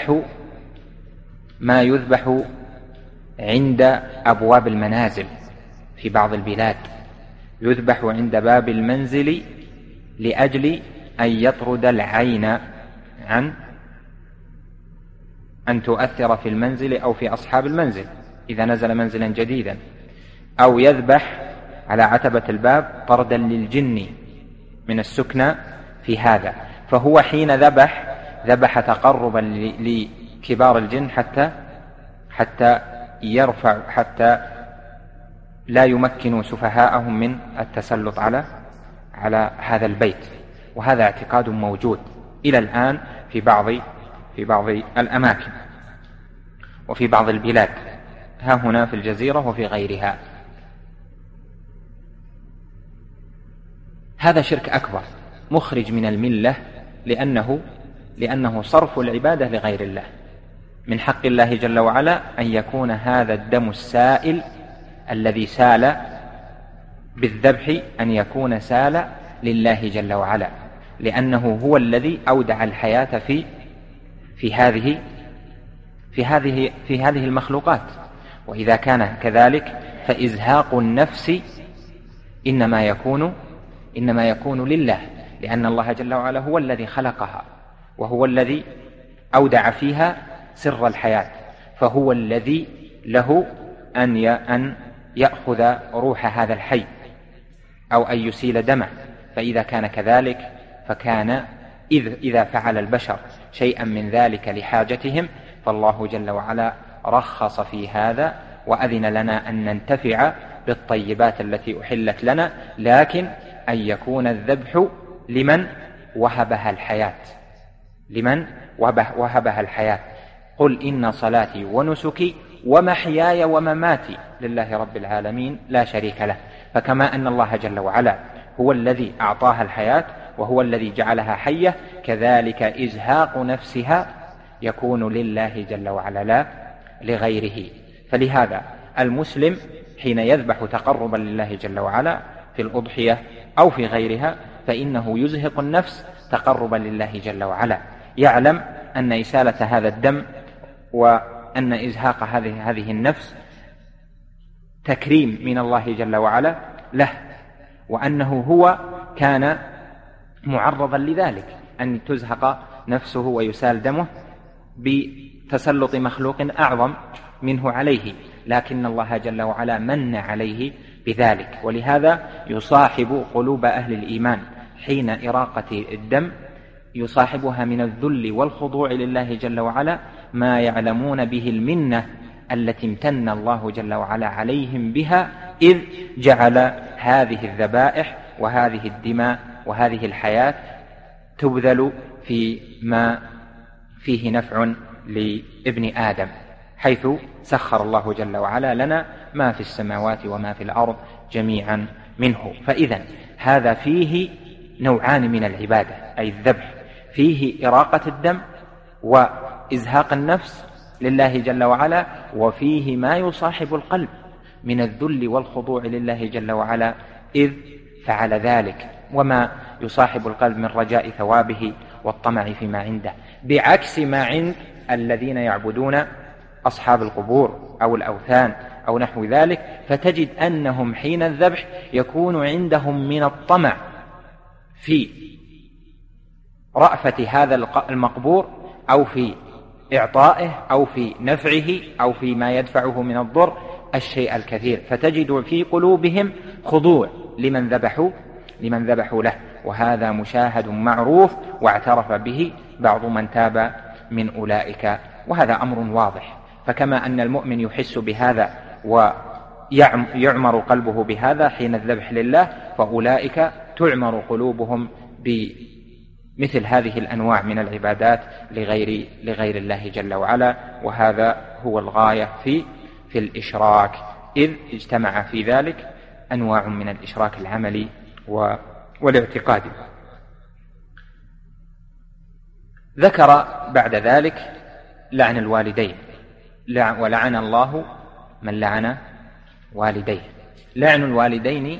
يذبح عند أبواب المنازل في بعض البلاد، يذبح عند باب المنزل لأجل أن يطرد العين عن أن تؤثر في المنزل أو في أصحاب المنزل إذا نزل منزلا جديدا، أو يذبح على عتبة الباب طردا للجن من السكنى في هذا. فهو حين ذبح تقربا لكبار الجن حتى لا يمكنوا سفهاءهم من التسلط على هذا البيت. وهذا اعتقاد موجود إلى الآن في بعض الأماكن وفي بعض البلاد، ها هنا في الجزيرة وفي غيرها. هذا شرك أكبر مخرج من الملة، لأنه صرف العبادة لغير الله. من حق الله جل وعلا أن يكون هذا الدم السائل الذي سال بالذبح أن يكون سال لله جل وعلا، لأنه هو الذي أودع الحياة في هذه المخلوقات. وإذا كان كذلك فإزهاق النفس إنما يكون لله، لأن الله جل وعلا هو الذي خلقها، وهو الذي أودع فيها سر الحياة، فهو الذي له أن يأخذ روح هذا الحي أو أن يسيل دمه. فإذا كان كذلك فكان إذا فعل البشر شيئا من ذلك لحاجتهم، فالله جل وعلا رخص في هذا وأذن لنا أن ننتفع بالطيبات التي أحلت لنا، لكن أن يكون الذبح لمن وهبها الحياة، لمن وهبها الحياة. قل إن صلاتي ونسكي ومحياي ومماتي لله رب العالمين لا شريك له. فكما أن الله جل وعلا هو الذي أعطاها الحياة وهو الذي جعلها حية، كذلك إزهاق نفسها يكون لله جل وعلا لا لغيره. فلهذا المسلم حين يذبح تقربا لله جل وعلا في الأضحية أو في غيرها فإنه يزهق النفس تقربا لله جل وعلا، يعلم أن إسالة هذا الدم وأن إزهاق هذه النفس تكريم من الله جل وعلا له، وأنه هو كان معرضا لذلك، أن تزهق نفسه ويسال دمه بتسلط مخلوق أعظم منه عليه، لكن الله جل وعلا من عليه بذلك. ولهذا يصاحب قلوب أهل الإيمان حين إراقة الدم يصاحبها من الذل والخضوع لله جل وعلا ما يعلمون به المنة التي امتن الله جل وعلا عليهم بها، إذ جعل هذه الذبائح وهذه الدماء وهذه الحياة تبذل في ما فيه نفع لابن آدم، حيث سخر الله جل وعلا لنا ما في السماوات وما في الأرض جميعا منه. فإذا هذا فيه نوعان من العبادة، أي الذبح فيه إراقة الدم وإزهاق النفس لله جل وعلا، وفيه ما يصاحب القلب من الذل والخضوع لله جل وعلا إذ فعل ذلك، وما يصاحب القلب من رجاء ثوابه والطمع فيما عنده، بعكس ما عند الذين يعبدون أصحاب القبور أو الأوثان أو نحو ذلك، فتجد أنهم حين الذبح يكون عندهم من الطمع في رأفة هذا المقبور أو في إعطائه أو في نفعه أو في ما يدفعه من الضر الشيء الكثير، فتجد في قلوبهم خضوع لمن ذبحوا له، وهذا مشاهد معروف واعترف به بعض من تاب من أولئك، وهذا أمر واضح. فكما أن المؤمن يحس بهذا ويعمر قلبه بهذا حين الذبح لله، فأولئك تعمر قلوبهم بمثل هذه الأنواع من العبادات لغير الله جل وعلا، وهذا هو الغاية في الإشراك، إذ اجتمع في ذلك أنواع من الإشراك العملي والاعتقادي. ذكر بعد ذلك لعن الوالدين، ولعن الله من لعن والديه. لعن الوالدين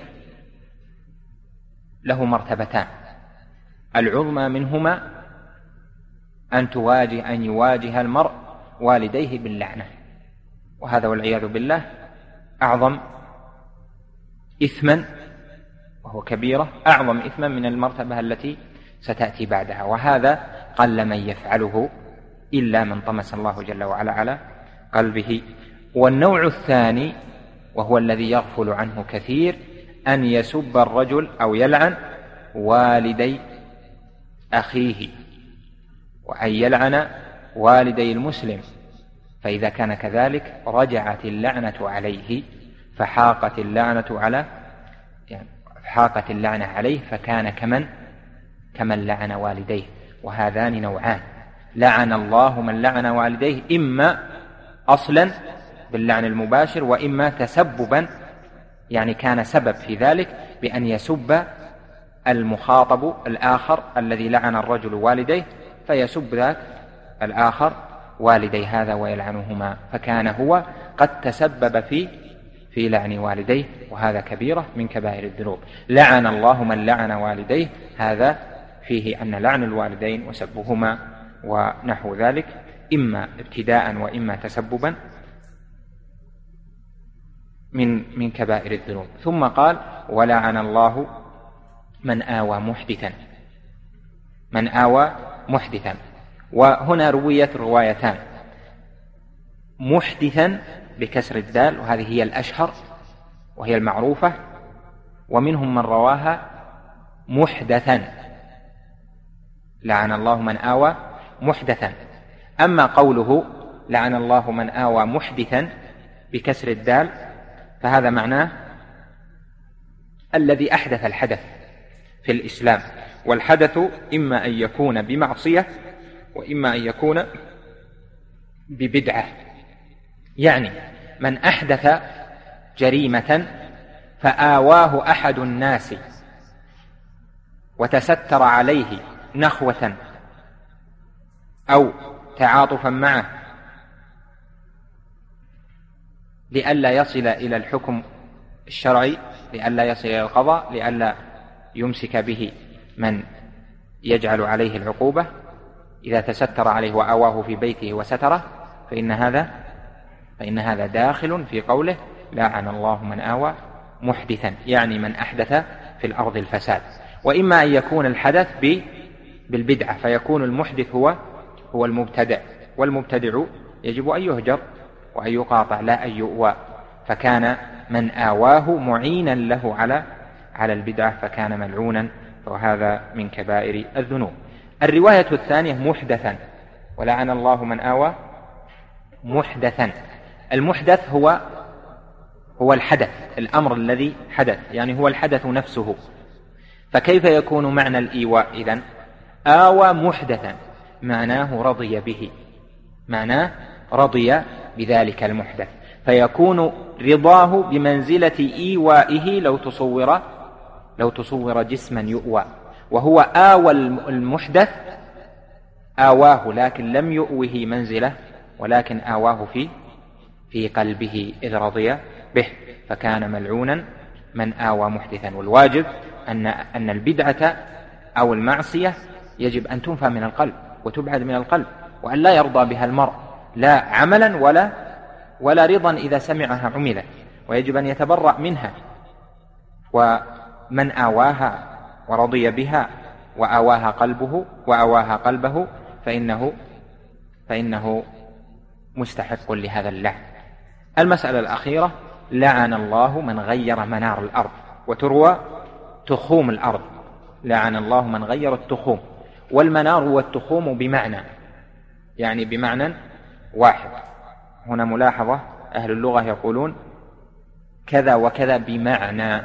له مرتبتان، العظمى منهما أن يواجه المرء والديه باللعنة، وهذا والعياذ بالله أعظم إثما، وهو كبيرة أعظم إثما من المرتبة التي ستأتي بعدها، وهذا قل من يفعله إلا من طمس الله جل وعلا على قلبه. والنوع الثاني وهو الذي يغفل عنه كثير، أن يسب الرجل أو يلعن والدي أخيه، وأن يلعن والدي المسلم، فإذا كان كذلك رجعت اللعنة عليه فحاقت اللعنة عليه فكان كمن لعن والديه. وهذان نوعان، لعن الله من لعن والديه إما أصلا باللعن المباشر، وإما تسببا، يعني كان سبب في ذلك بأن يسب المخاطب الآخر الذي لعن الرجل والديه، فيسب ذاك الآخر والدي هذا ويلعنهما، فكان هو قد تسبب في لعن والديه، وهذا كبيرة من كبائر الذنوب. لعن الله من لعن والديه، هذا فيه أن لعن الوالدين وسبهما ونحو ذلك إما ابتداء وإما تسببا من كبائر الذنوب. ثم قال ولعن الله من آوى محدثا. وهنا رويت روايتان، محدثا بكسر الدال، وهذه هي الأشهر وهي المعروفة، ومنهم من رواها محدثا، لعن الله من آوى محدثا. أما قوله لعن الله من آوى محدثا بكسر الدال فهذا معناه الذي أحدث الحدث في الإسلام، والحدث إما أن يكون بمعصية وإما أن يكون ببدعة، يعني من أحدث جريمة فآواه أحد الناس وتستر عليه نخوة أو تعاطفا معه لئلا يصل إلى الحكم الشرعي، لئلا يصل إلى القضاء، لئلا يمسك به من يجعل عليه العقوبة، إذا تستر عليه وآواه في بيته وستره فإن هذا داخل في قوله لعن الله من آوى محدثا، يعني من أحدث في الأرض الفساد. وإما أن يكون الحدث بالبدعة فيكون المحدث هو المبتدع، والمبتدع يجب أن يهجر وأن يقاطع لا أن يؤوى، فكان من آواه معينا له على البدعة فكان ملعونا، وهذا من كبائر الذنوب. الرواية الثانية محدثا، ولعن الله من آوى محدثا. المحدث هو الحدث، الأمر الذي حدث، يعني هو الحدث نفسه. فكيف يكون معنى الإيواء إذن؟ آوى محدثا معناه رضي به، معناه رضي بذلك المحدث، فيكون رضاه بمنزلة إيوائه لو تصور جسما يؤوى، وهو آوى المحدث، آواه لكن لم يؤوه منزله، ولكن آواه في قلبه إذ رضي به، فكان ملعونا من آوى محدثا. والواجب أن البدعة أو المعصية يجب أن تنفى من القلب وتبعد من القلب، وأن لا يرضى بها المرء لا عملا ولا رضا إذا سمعها عملت، ويجب أن يتبرأ منها. ومن آواها ورضي بها وآواها قلبه فإنه مستحق لهذا اللعن. المسألة الأخيرة: لعن الله من غير منار الأرض. وتروى تخوم الأرض، لعن الله من غير التخوم. والمنار والتخوم بمعنى، يعني بمعنى واحد. هنا ملاحظة: أهل اللغة يقولون كذا وكذا بمعنى،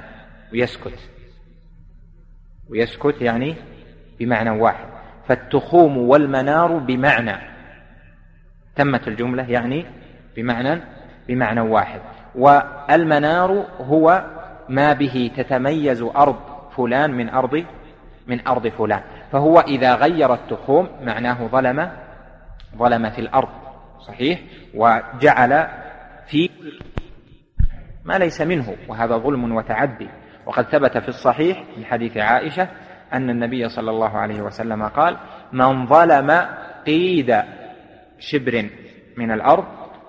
ويسكت يعني بمعنى واحد. فالتخوم والمنار بمعنى، تمت الجملة يعني بمعنى واحد. والمنار هو ما به تتميز أرض فلان من أرض فلان، فهو إذا غير التخوم معناه ظلم في الأرض، صحيح، وجعل في ما ليس منه، وهذا ظلم وتعدي. وقد ثبت في الصحيح من حديث عائشة أن النبي صلى الله عليه وسلم قال: من ظلم قيد شبر من الأرض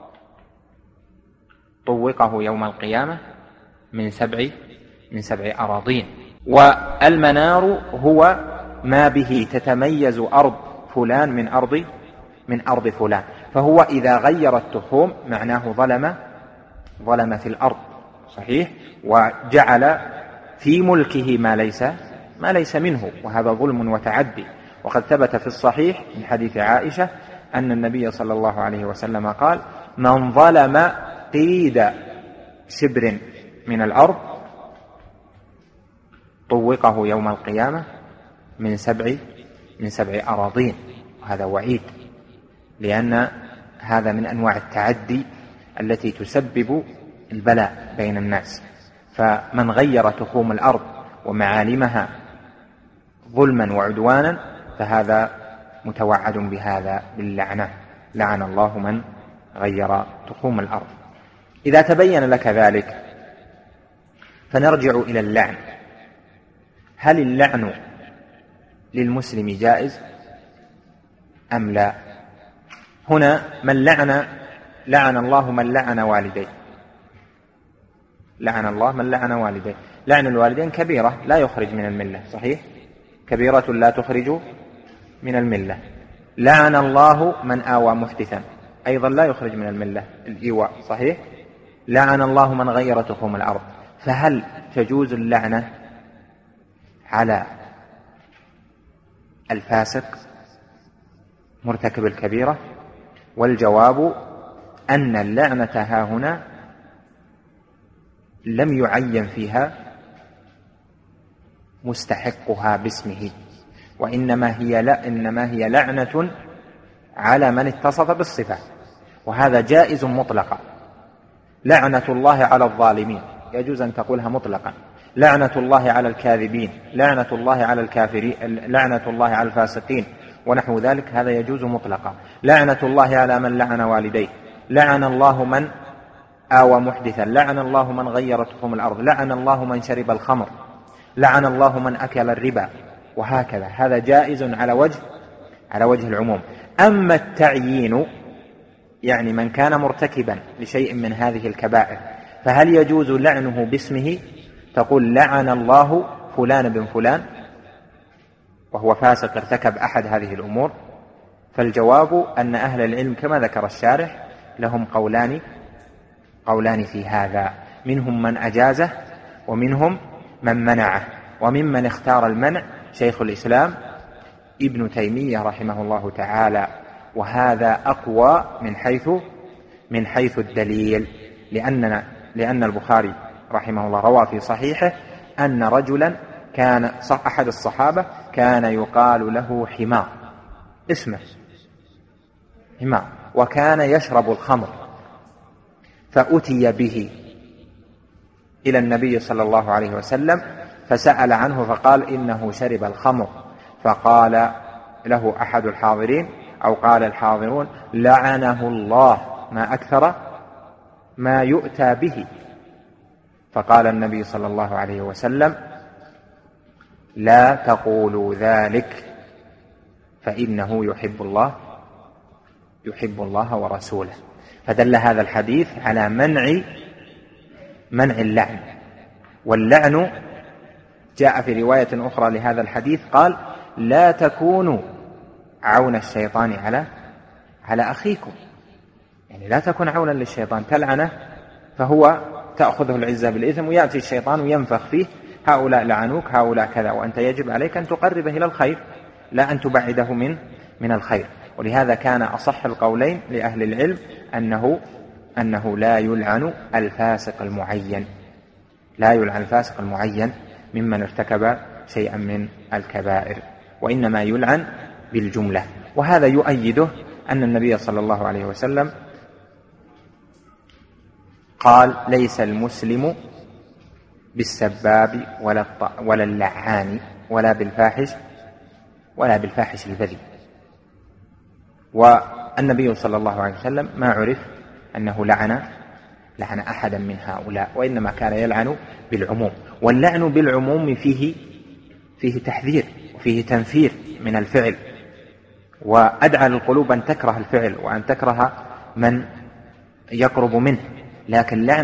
طوقه يوم القيامة من سبع أراضين. والمنار هو ما به تتميز أرض فلان من أرض فلان، فهو إذا غير التخوم معناه ظلم في الأرض، صحيح، وجعل في ملكه ما ليس منه، وهذا ظلم وتعدي. وقد ثبت في الصحيح من حديث عائشة أن النبي صلى الله عليه وسلم قال: من ظلم قيد شبر من الأرض طوقه يوم القيامة من سبع أراضين. وهذا وعيد، لأن هذا من أنواع التعدي التي تسبب البلاء بين الناس. فمن غير تخوم الأرض ومعالمها ظلما وعدوانا فهذا متوعد بهذا باللعنة، لعن الله من غير تخوم الأرض. إذا تبين لك ذلك فنرجع إلى اللعن. هل اللعن للمسلم جائز أم لا؟ هنا من لعن الله من لعن والديه، لعن الله من لعن والديه. لعن الوالدين كبيرة لا يخرج من الملة، صحيح، كبيرة لا تخرج من الملة. لعن الله من آوى محدثا، أيضا لا يخرج من الملة، الإيواء، صحيح. لعن الله من غير تخوم الأرض. فهل تجوز اللعنة على الفاسق مرتكب الكبيرة؟ والجواب أن اللعنة ها هنا لم يعين فيها مستحقها باسمه، وإنما هي لعنة على من اتصف بالصفات، وهذا جائز مطلقا. لعنة الله على الظالمين يجوز أن تقولها مطلقا، لعنة الله على الكاذبين، لعنة الله على الكافرين، لعنة الله على الفاسقين ونحو ذلك، هذا يجوز مطلقا. لعنة الله على من لعن والديه، لعن الله من آوى محدثا، لعن الله من غير تخم الأرض، لعن الله من شرب الخمر، لعن الله من أكل الربا، وهكذا. هذا جائز على وجه العموم. أما التعيين يعني من كان مرتكبا لشيء من هذه الكبائر، فهل يجوز لعنه باسمه؟ تقول لعن الله فلان بن فلان وهو فاسق ارتكب أحد هذه الأمور. فالجواب أن أهل العلم كما ذكر الشارح لهم قولان في هذا، منهم من أجازه ومنهم من منعه، وممن اختار المنع شيخ الإسلام ابن تيمية رحمه الله تعالى، وهذا أقوى من حيث الدليل، لأن البخاري رحمه الله روى في صحيحه أن رجلا كان أحد الصحابة كان يقال له حمار، اسمه حمار، وكان يشرب الخمر، فأتي به إلى النبي صلى الله عليه وسلم فسأل عنه فقال إنه شرب الخمر، فقال له أحد الحاضرين أو قال الحاضرون لعنه الله ما أكثر ما يؤتى به. فقال النبي صلى الله عليه وسلم لا تقولوا ذلك فإنه يحب الله ورسوله. فدل هذا الحديث على منع اللعن. واللعن جاء في رواية أخرى لهذا الحديث قال لا تكونوا عون الشيطان على أخيكم، يعني لا تكون عونا للشيطان، تلعنه فهو تأخذه العزة بالإثم، ويأتي الشيطان وينفخ فيه هؤلاء لعنوك هؤلاء كذا، وأنت يجب عليك أن تقربه إلى الخير لا أن تبعده من الخير. ولهذا كان أصح القولين لأهل العلم أنه لا يلعن الفاسق المعين، لا يلعن الفاسق المعين ممن ارتكب شيئا من الكبائر، وإنما يلعن بالجملة. وهذا يؤيده أن النبي صلى الله عليه وسلم قال ليس المسلم بالسباب ولا اللعان ولا بالفاحش البذيء. والنبي صلى الله عليه وسلم ما عرف أنه لعن أحدا من هؤلاء، وإنما كان يلعن بالعموم. واللعن بالعموم فيه تحذير وفيه تنفير من الفعل، وأدعى للقلوب أن تكره الفعل وأن تكره من يقرب منه. لكن لعن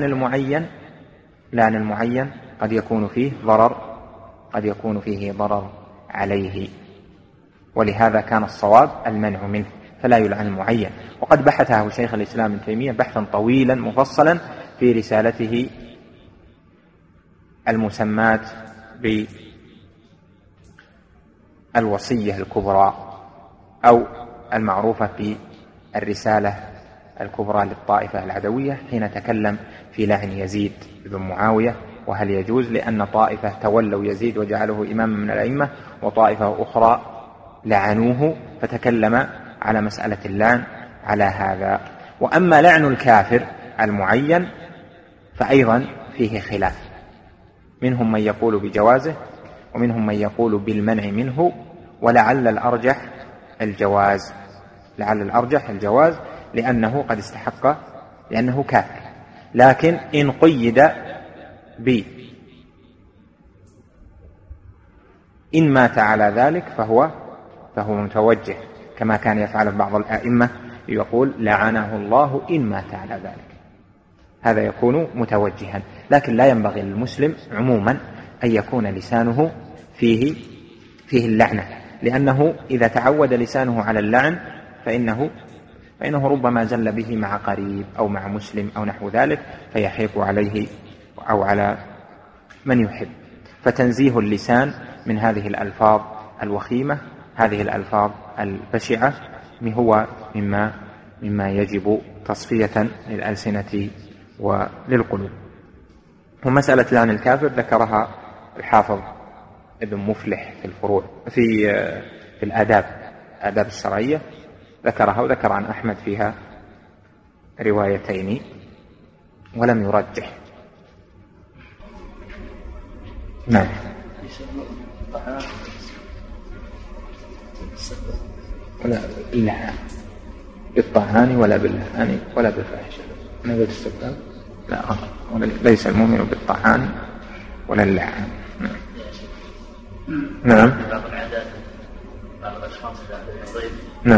المعين قد يكون فيه ضرر عليه، ولهذا كان الصواب المنع منه، فلا يلعن المعين. وقد بحثه شيخ الإسلام ابن تيمية بحثا طويلا مفصلا في رسالته المسماة بالوصية الكبرى، أو المعروفة في الرسالة الكبرى للطائفة العدوية، حين تكلم في لعن يزيد بن معاوية وهل يجوز، لأن طائفة تولوا يزيد وجعله إماما من الأئمة، وطائفة أخرى لعنوه، فتكلم على مسألة اللعن على هذا. وأما لعن الكافر المعين فأيضا فيه خلاف، منهم من يقول بجوازه ومنهم من يقول بالمنع منه، ولعل الأرجح الجواز لأنه قد استحق، لأنه كافر. لكن إن قيد إن مات على ذلك فهو متوجه، كما كان يفعل بعض الأئمة يقول لعنه الله إن مات على ذلك، هذا يكون متوجها. لكن لا ينبغي للمسلم عموما أن يكون لسانه فيه اللعنة، لأنه إذا تعود لسانه على اللعن فإنه ربما زل به مع قريب أو مع مسلم أو نحو ذلك، فيحيق عليه أو على من يحب. فتنزيه اللسان من هذه الألفاظ الوخيمة، هذه الألفاظ البشعة، هو مما يجب تصفية للألسنة وللقلوب. ومسألة لعن الكافر ذكرها الحافظ ابن مفلح في الفروع في الآداب الشرعية، ذكرها، وذكر عن أحمد فيها روايتين ولم يرجح. نعم. ولا باللحان بالطعان ولا باللحان ولا بالفاحشة. نبي السباب لا ليس المؤمن بالطعان ولا اللحان. نعم. نعم.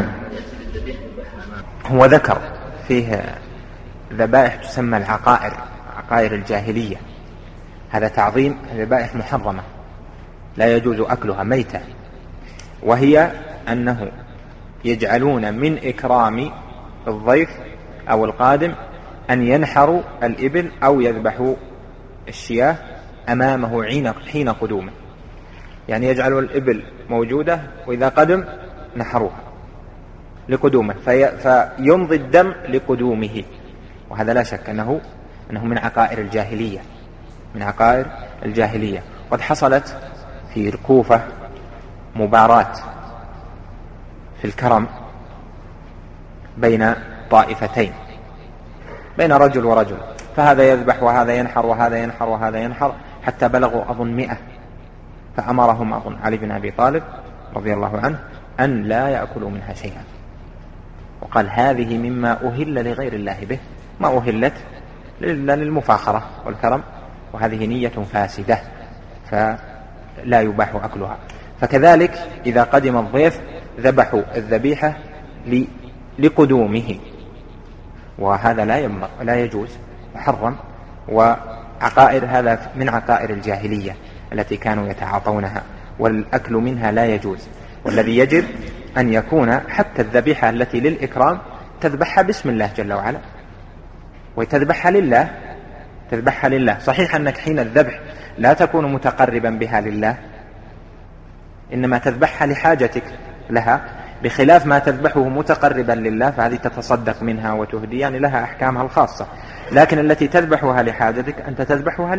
هو ذكر فيه ذبائح تسمى العقائر، عقائر الجاهلية، هذا تعظيم ذبائح محرمة لا يجوز أكلها ميتة، وهي أنه يجعلون من إكرام الضيف أو القادم أن ينحروا الإبل أو يذبحوا الشياه أمامه حين قدومه، يعني يجعلوا الإبل موجودة وإذا قدم نحروها لقدومه فيمضي الدم لقدومه، وهذا لا شك أنه من عقائر الجاهلية، من عقائر الجاهلية. قد حصلت في الكوفة مباراة في الكرم بين طائفتين، بين رجل ورجل، فهذا يذبح وهذا ينحر وهذا ينحر وهذا ينحر حتى بلغوا أظن 100، فأمرهم أظن علي بن أبي طالب رضي الله عنه أن لا يأكلوا منها شيئا، وقال هذه مما أهل لغير الله به، ما أهلت للمفاخرة والكرم، وهذه نية فاسدة فلا يباح أكلها. فكذلك إذا قدم الضيف ذبحوا الذبيحة لقدومه، وهذا لا يجوز، محرم، وعقائر هذا من عقائر الجاهلية التي كانوا يتعاطونها، والأكل منها لا يجوز. والذي يجب أن يكون حتى الذبيحة التي للإكرام تذبحها باسم الله جل وعلا، وتذبحها لله. صحيح أنك حين الذبح لا تكون متقربا بها لله، إنما تذبحها لحاجتك لها، بخلاف ما تذبحه متقربا لله فهذه تتصدق منها وتهدي، يعني لها أحكامها الخاصة. لكن التي تذبحها لحاجتك أنت تذبحها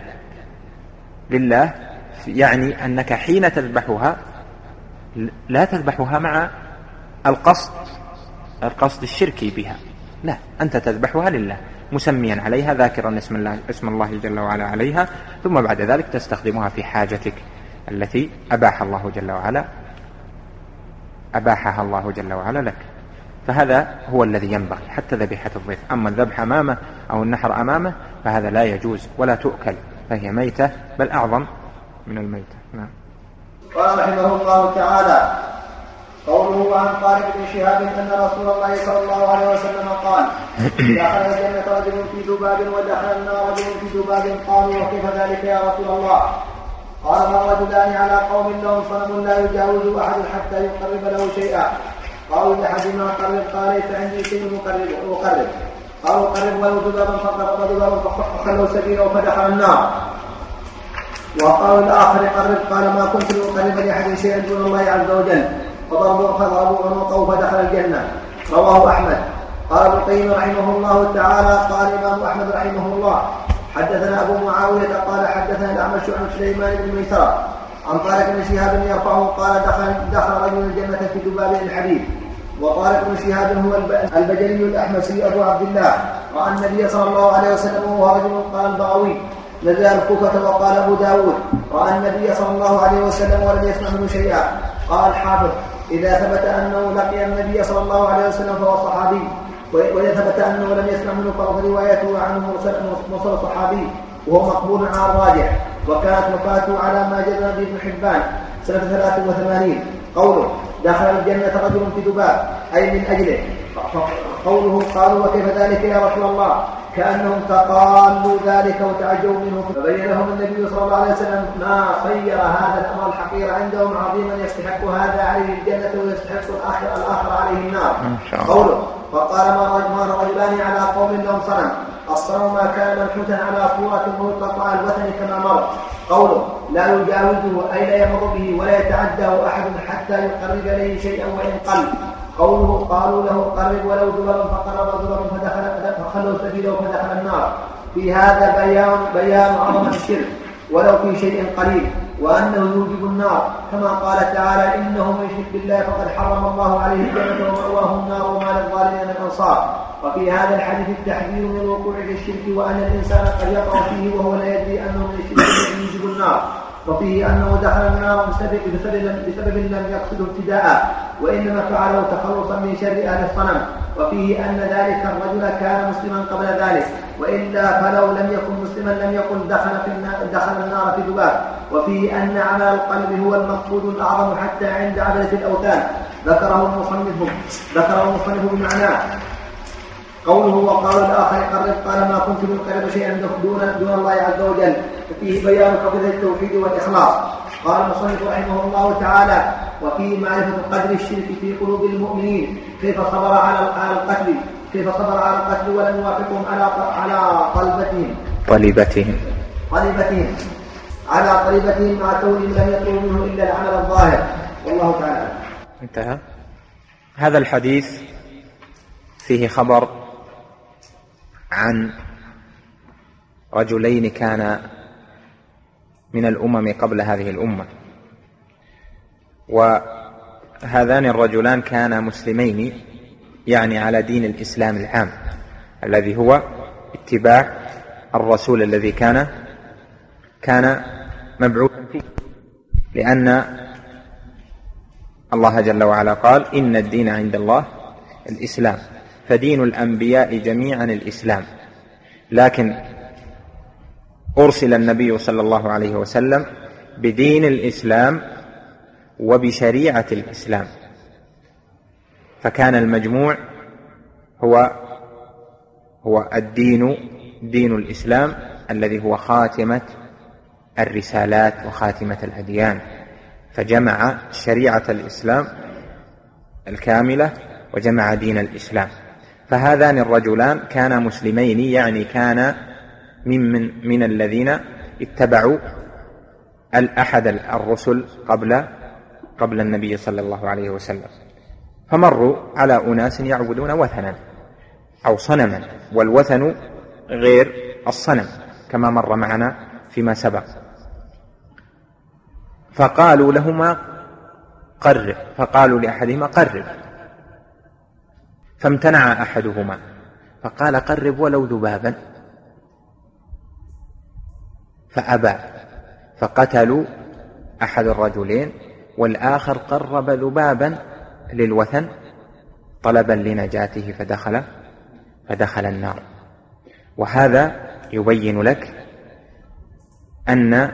لله، يعني أنك حين تذبحها لا تذبحها مع القصد الشركي بها، لا، أنت تذبحها لله مسميا عليها، ذاكرا اسم الله جل وعلا عليها، ثم بعد ذلك تستخدمها في حاجتك التي أباحها الله جل وعلا لك. فهذا هو الذي ينبغي حتى ذبيحة الضيف. أما الذبح أمامه أو النحر أمامه فهذا لا يجوز ولا تؤكل، فهي ميتة، بل أعظم من الميتة. نعم. قال رحمه الله تعالى: قوله عن طارق بن شهاب أن رسول الله صلى الله عليه وسلم قال: دخل الجنة رجل في ذباب ودخل النار رجل في ذباب. قالوا: وكيف ذلك يا رسول الله؟ قال: ما رجلان على قوم لهم صنم لا يجاوز أحد حتى يقرب له شيئا. قالوا: لأحدهما قرب. قال: ليس عندي شيء أقرب. قالوا: قرب ولو ذبابا. فقرب ذبابا فخلوا سبيله فدخل النار. وقالوا الآخر: قرب. قال: ما كنت لأقرب لأحد شيئا دون الله عز وجل. فضربوا عنقه فدخل الجنة. رواه أحمد. قال ابن القيم رحمه الله تعالى: قال الإمام أحمد رحمه الله: حدثنا أبو معاوية قال حدثنا الأعمش عن سليمان بن ميسرة عن طارق بن شهاب يرفعه قال: دخل رجل الجنة في ذباب الحديد. وطارق بن شهاب هو البجلي الأحمسي أبو عبد الله، رأى النبي صلى الله عليه وسلم وهو رجل. قال البغوي: نزل الكوفة. وقال أبو داود: رأى النبي صلى الله عليه وسلم ولم يسمع منه شيئا. قال الحافظ: إذا ثبت أنه لقي النبي صلى الله عليه وسلم فهو صحابي، وإذا ثبت أنه لم يسمع منه فروايته عنه مرسل صحابي، وهو مقبول على الراجح. وكانت وفاته على ما جزم به ابن حبان سنة 83. قوله: دخل الجنة رجل في ذباب، أي من أجله. قوله: قالوا: وكيف ذلك يا رسول الله؟ كأنهم تقالوا ذلك وتعجبوا منه. فبين لهم النبي صلى الله عليه وسلم ما خير هذا الأمر الحقير عندهم عظيما يستحق هذا عليه الجنة ويستحق الآخر عليه النار. قوله: فقال: ما رجلان على قوم لهم صنم. الصنم ما كان منحوتا على صورة مطلقة على الوثن كما مر. قوله: لا يجاوزه، أي لا يمر به ولا يتعداه أحد حتى يقرب إليه شيئا وإن قل. قوله: قالوا له: قرب ولو ذبابا. فقرب ذبابا فخلوا سبيله فدخل النار. في هذا بيان عظمة الشرك ولو في شيء قليل، وأنه يوجب النار، كما قال تعالى: إنه من يشرك بالله فقد حرم الله عليه الجنة ومأواه النار وما للظالمين من أنصار. وفي هذا الحديث التحذير من الوقوع في الشرك، وأن الإنسان قد يقع فيه وهو لا يدري أنه من الشرك الذي يوجب النار، وفيه أنه دخل النار بسبب لم يقصده ابتداء، وإنما فعله تخلصا من شر أهل الصنم. وفيه أن ذلك الرجل كان مسلما قبل ذلك، وإلا فلو لم يكن مسلما لم يكن دخل النار في ذباب. وفيه أن عمل القلب هو المقصود الأعظم حتى عند عبدة الأوثان. ذكره المصنف بمعناه. قوله وقال الآخر قرب، قال ما كنت مقرب شيئا دون الله عز وجل، ففيه بيان فضيلة التوحيد والإخلاص. قال المصنف رحمه الله تعالى: وفيه معرفة قدر الشرك في قلوب المؤمنين، كيف صبر على القتل ولم يوافقهم على طلبتهم مع كونهم لم يطلبوا منه إلا العمل الظاهر. والله تعالى انتهى. هذا الحديث فيه خبر عن رجلين كان من الأمم قبل هذه الأمة، وهذان الرجلان كانا مسلمين، يعني على دين الإسلام العام الذي هو اتباع الرسول الذي كان مبعوثا فيه، لأن الله جل وعلا قال: إن الدين عند الله الإسلام، فدين الأنبياء جميعا الإسلام، لكن أرسل النبي صلى الله عليه وسلم بدين الإسلام وبشريعة الإسلام، فكان المجموع هو دين الإسلام الذي هو خاتمة الرسالات وخاتمة الأديان، فجمع شريعة الإسلام الكاملة وجمع دين الإسلام. فهذان الرجلان كانا مسلمين، يعني كان من الذين اتبعوا أحد الرسل قبل النبي صلى الله عليه وسلم، فمروا على أناس يعبدون وثنا أو صنما، والوثن غير الصنم كما مر معنا فيما سبق. فقالوا لهما قرب، فقالوا لأحدهما قرب، فامتنع أحدهما فقال قرب ولو ذبابا، فأبى، فقتلوا أحد الرجلين، والآخر قرب ذبابا للوثن طلبا لنجاته فدخل النار. وهذا يبين لك أن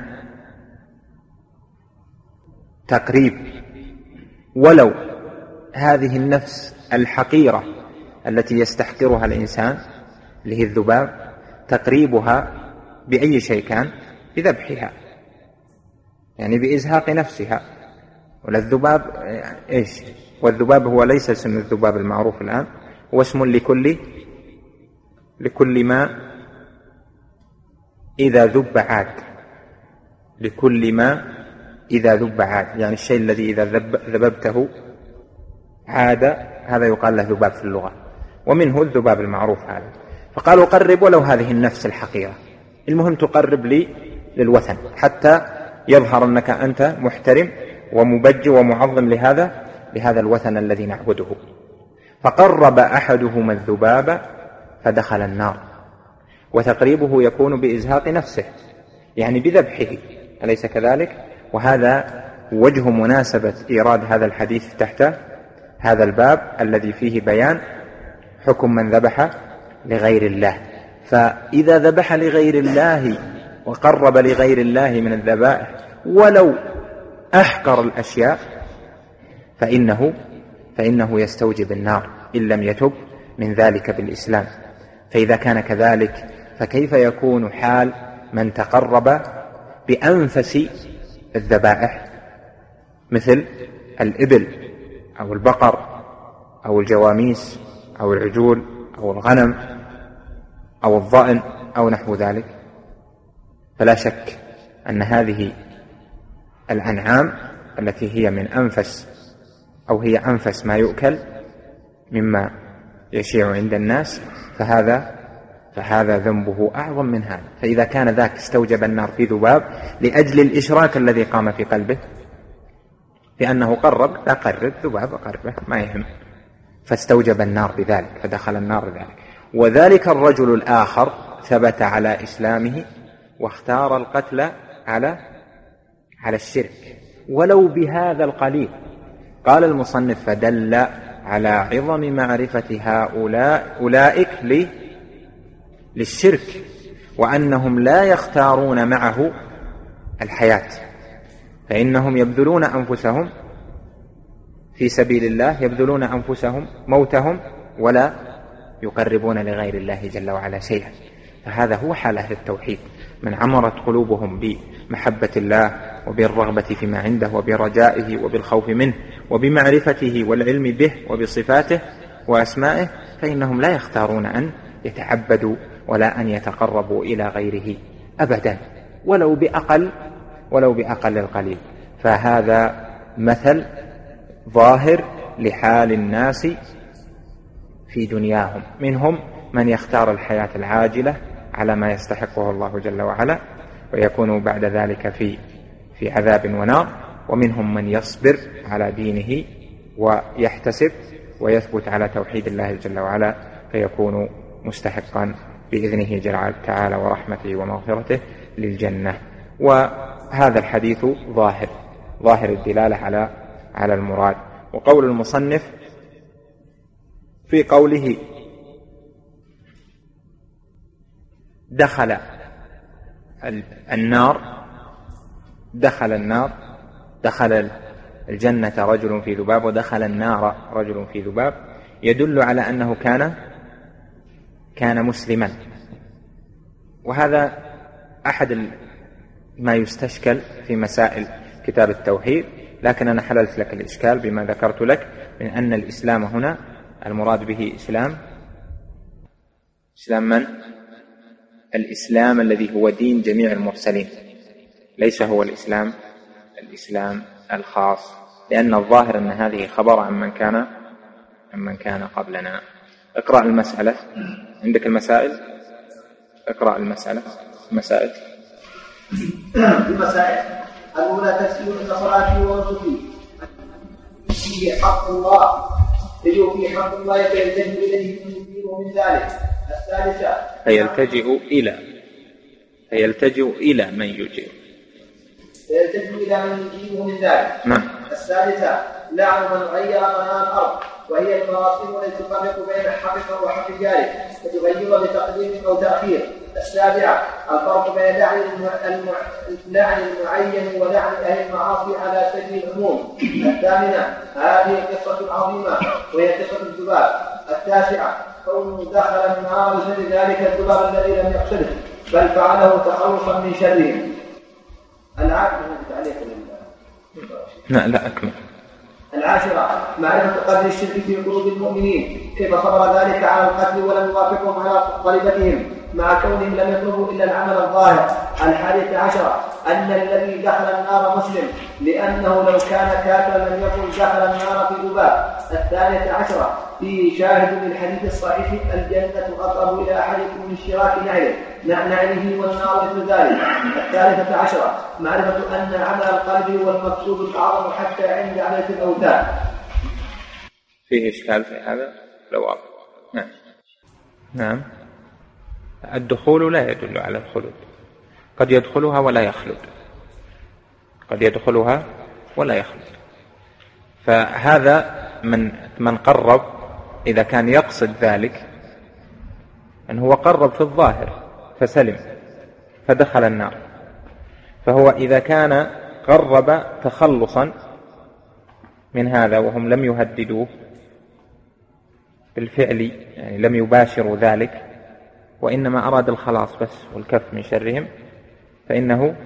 تقريب ولو هذه النفس الحقيرة التي يستحقرها الإنسان اللي هي الذباب، تقريبها بأي شيء كان، بذبحها، يعني بإزهاق نفسها. ولا الذباب إيش؟ والذباب هو ليس اسم الذباب المعروف الآن، هو اسم لكل ما إذا ذب عاد، لكل ما إذا ذب عاد، يعني الشيء الذي إذا ذببته عاد، هذا يقال له ذباب في اللغة، ومنه الذباب المعروف هذا. فقالوا قرب ولو هذه النفس الحقيرة، المهم تقرب لي للوثن حتى يظهر أنك أنت محترم ومبجل ومعظم لهذا الوثن الذي نعبده. فقرب أحدهما الذباب فدخل النار. وتقريبه يكون بإزهاق نفسه، يعني بذبحه، أليس كذلك؟ وهذا وجه مناسبة إيراد هذا الحديث تحت هذا الباب الذي فيه بيان حكم من ذبح لغير الله. فإذا ذبح لغير الله وقرب لغير الله من الذبائح ولو أحقر الأشياء فإنه يستوجب النار إن لم يتب من ذلك بالإسلام. فإذا كان كذلك فكيف يكون حال من تقرب بأنفس الذبائح مثل الإبل أو البقر أو الجواميس أو العجول أو الغنم أو الضأن أو نحو ذلك؟ فلا شك أن هذه الأنعام التي هي من أنفس أو هي أنفس ما يؤكل مما يشيع عند الناس، فهذا ذنبه أعظم من هذا. فإذا كان ذاك استوجب النار في ذباب لأجل الإشراك الذي قام في قلبه، لأنه قرب، لا قرب ذباب قربه ما يهم، فاستوجب النار بذلك، فدخل النار بذلك. وذلك الرجل الآخر ثبت على إسلامه واختار القتل على الشرك ولو بهذا القليل. قال المصنف: فدل على عظم معرفة أولئك للشرك، وأنهم لا يختارون معه الحياة، فإنهم يبذلون أنفسهم في سبيل الله، يبذلون أنفسهم موتهم ولا يقربون لغير الله جل وعلا شيئا. فهذا هو حال أهل التوحيد، من عمرت قلوبهم بمحبة الله وبالرغبة فيما عنده وبرجائه وبالخوف منه وبمعرفته والعلم به وبصفاته وأسمائه، فإنهم لا يختارون أن يتعبدوا ولا أن يتقربوا إلى غيره أبدا ولو بأقل القليل. فهذا مثل ظاهر لحال الناس في دنياهم، منهم من يختار الحياة العاجلة على ما يستحقه الله جل وعلا ويكون بعد ذلك في عذاب ونار، ومنهم من يصبر على دينه ويحتسب ويثبت على توحيد الله جل وعلا فيكون مستحقا بإذنه جل تعالى ورحمته ومغفرته للجنة. وهذا الحديث ظاهر الدلالة على المراد. وقول المصنف في قوله: دخل الجنة رجل في ذباب ودخل النار رجل في ذباب، يدل على أنه كان مسلما. وهذا أحد ما يستشكل في مسائل كتاب التوحيد، لكن أنا حللت لك الإشكال بما ذكرت لك من أن الإسلام هنا المراد به إسلام من؟ الإسلام الذي هو دين جميع المرسلين، ليس هو الإسلام الخاص، لأن الظاهر أن هذه خبر عن من كان قبلنا. اقرأ المسألة، عندك المسائل، اقرأ المسائل. الأولى تفسير صلاته ونسكه فيه حق الله فيلتجئ إليه من يجيبه من ذلك. الثالثة فيلتجئ إلى من يجيبه من ذلك. الثالثة لعن من غير منام الأرض، وهي المراسم التي تفرق بين حق وحق جاري فتغير بتقديم أو تأخير. السابعة الفرق بين لعن المعين ولعن أهل المعاصي على سبيل العموم. الثامنة هذه قصة عظيمة وهي قصة الذباب. التاسعة كونه دخل النار بسبب ذلك الذباب الذي لم يقصده بل فعله تخلصا من شره. العاشرة معرفة قدر الشرك في قلوب المؤمنين، كيف صبر ذلك على القتل ولم يوافقهم على طلبتهم مع كونهم لم يطلبوا إلا العمل الظاهر. 11 أن الذي دخل النار مسلم، لأنه لو كان كافرا لم يكن دخل النار في ذباب. 12 فيه شاهد من الحديث الصحيح: الجنة أقرب إلى أحدكم من شراك نعله والنار مثل ذلك. 13 معرفة أن عمل القلب هو المقصود الأعظم حتى عند عبادة الأوثان. فيه إشكال في هذا؟ لو نعم. الدخول لا يدل على الخلود، قد يدخلها ولا يخلد. فهذا من قرب، إذا كان يقصد ذلك أن هو قرب في الظاهر فسلم فدخل النار، فهو إذا كان قرب تخلصا من هذا وهم لم يهددوه بالفعل، يعني لم يباشروا ذلك وإنما أراد الخلاص بس والكف من شرهم، فإنه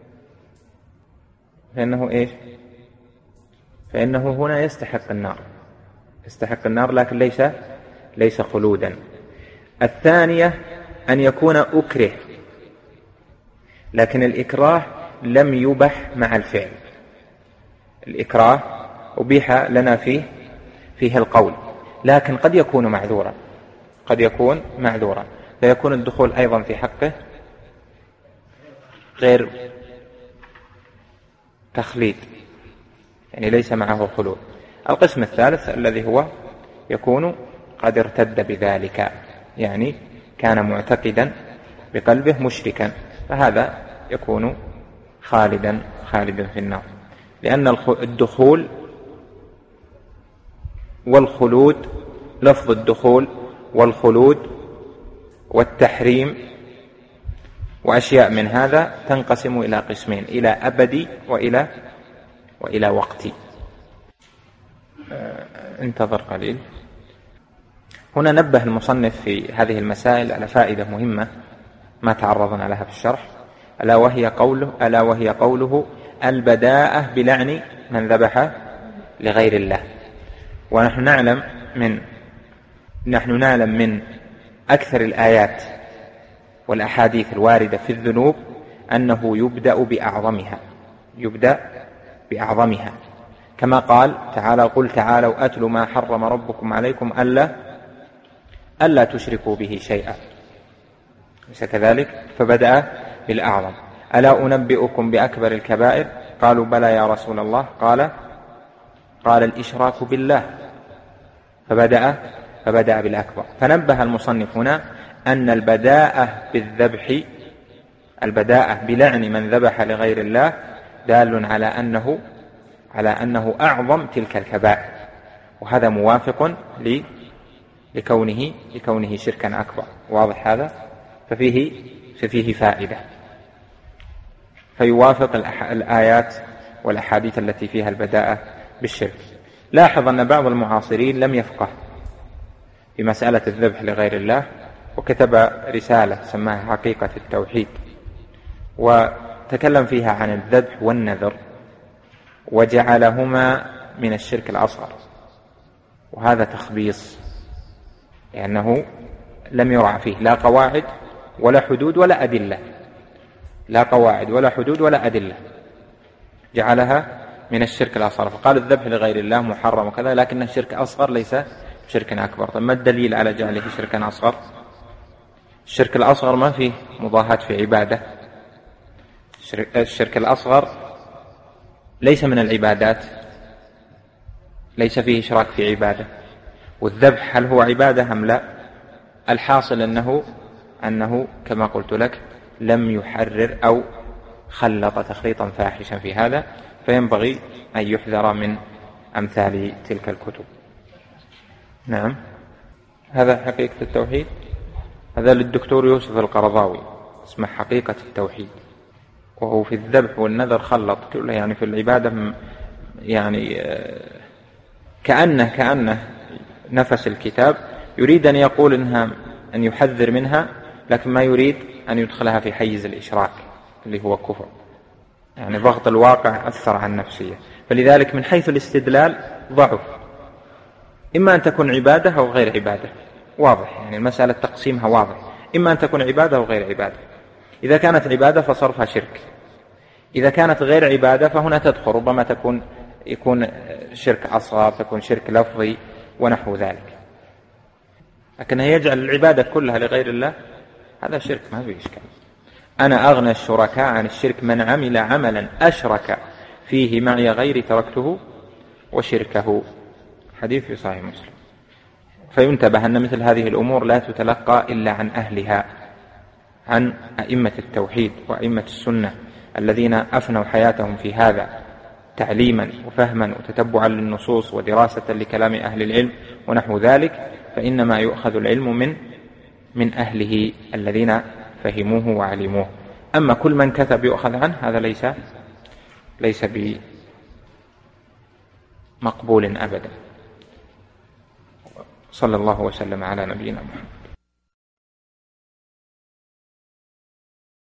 هنا يستحق النار لكن ليس خلودا. الثانية أن يكون أكره، لكن الإكراه لم يبح مع الفعل. الإكراه أبيح لنا فيه القول، لكن قد يكون معذورا. فيكون الدخول أيضا في حقه غير تخليد، يعني ليس معه خلود. القسم الثالث الذي هو يكون قد ارتد بذلك، يعني كان معتقدا بقلبه مشركا، فهذا يكون خالدا في النار، لأن الدخول والخلود، لفظ الدخول والخلود والتحريم وأشياء من هذا تنقسم إلى قسمين: إلى أبدي وإلى وقتي. انتظر قليل. هنا نبه المصنف في هذه المسائل على فائدة مهمة ما تعرضنا لها في الشرح، ألا وهي قوله البداءة بلعن من ذبح لغير الله. ونحن نعلم من أكثر الآيات والأحاديث الواردة في الذنوب أنه يبدأ بأعظمها، كما قال تعالى: قل تعالوا أتل ما حرم ربكم عليكم ألا تشركوا به شيئا، ليس كذلك؟ فبدأ بالأعظم. ألا أنبئكم بأكبر الكبائر؟ قالوا بلى يا رسول الله، قال الإشراك بالله، فبدأ بالأكبر. فنبه المصنف هنا أن البداءة بلعن من ذبح لغير الله دال على أنه أعظم تلك الكبائر، وهذا موافق لكونه شركا أكبر. واضح هذا؟ ففيه فائدة، فيوافق الآيات والأحاديث التي فيها البداءة بالشرك. لاحظ أن بعض المعاصرين لم يفقه في مسألة الذبح لغير الله، وكتب رسالة سماها حقيقة التوحيد، وتكلم فيها عن الذبح والنذر، وجعلهما من الشرك الأصغر، وهذا تخبيص، لأنه لم يرع فيه لا قواعد ولا حدود ولا أدلة، جعلها من الشرك الأصغر، فقال الذبح لغير الله محرم وكذا، لكنه شرك أصغر ليس شركا أكبر. طيب ما الدليل على جعله شركا أصغر؟ الشرك الأصغر ما فيه مضاهاة في عبادة، الشرك الأصغر ليس من العبادات، ليس فيه إشراك في عبادة. والذبح هل هو عبادة أم لا؟ الحاصل أنه كما قلت لك لم يحرر أو خلط تخليطا فاحشا في هذا، فينبغي أن يحذر من أمثال تلك الكتب. نعم، هذا حقيقة التوحيد، هذا للدكتور يوسف القرضاوي، اسمه حقيقة التوحيد، وهو في الذبح والنذر خلط كله، يعني في العبادة يعني كأنه نفس الكتاب، يريد أن يقول أن يحذر منها، لكن ما يريد أن يدخلها في حيز الإشراك اللي هو الكفر، يعني ضغط الواقع أثر عن النفسية. فلذلك من حيث الاستدلال ضعف، إما أن تكون عبادة أو غير عبادة، واضح، يعني المسألة تقسيمها واضح، إما أن تكون عبادة أو غير عبادة. إذا كانت عبادة فصرفها شرك، إذا كانت غير عبادة فهنا تدخل، ربما يكون شرك أصغر، تكون شرك لفظي ونحو ذلك. لكن يجعل العبادة كلها لغير الله، هذا شرك ما فيه إشكال. أنا أغنى الشركاء عن الشرك من عمل عملا أشرك فيه معي غيري تركته وشركه، حديث في صحيح مسلم. فينتبه أن مثل هذه الأمور لا تتلقى إلا عن أهلها، عن أئمة التوحيد وأئمة السنة الذين أفنوا حياتهم في هذا تعليما وفهما وتتبعا للنصوص ودراسة لكلام أهل العلم ونحو ذلك، فإنما يؤخذ العلم من أهله الذين فهموه وعلموه. أما كل من كتب يؤخذ عنه، هذا ليس بمقبول أبدا. صلى الله وسلم على نبينا محمد.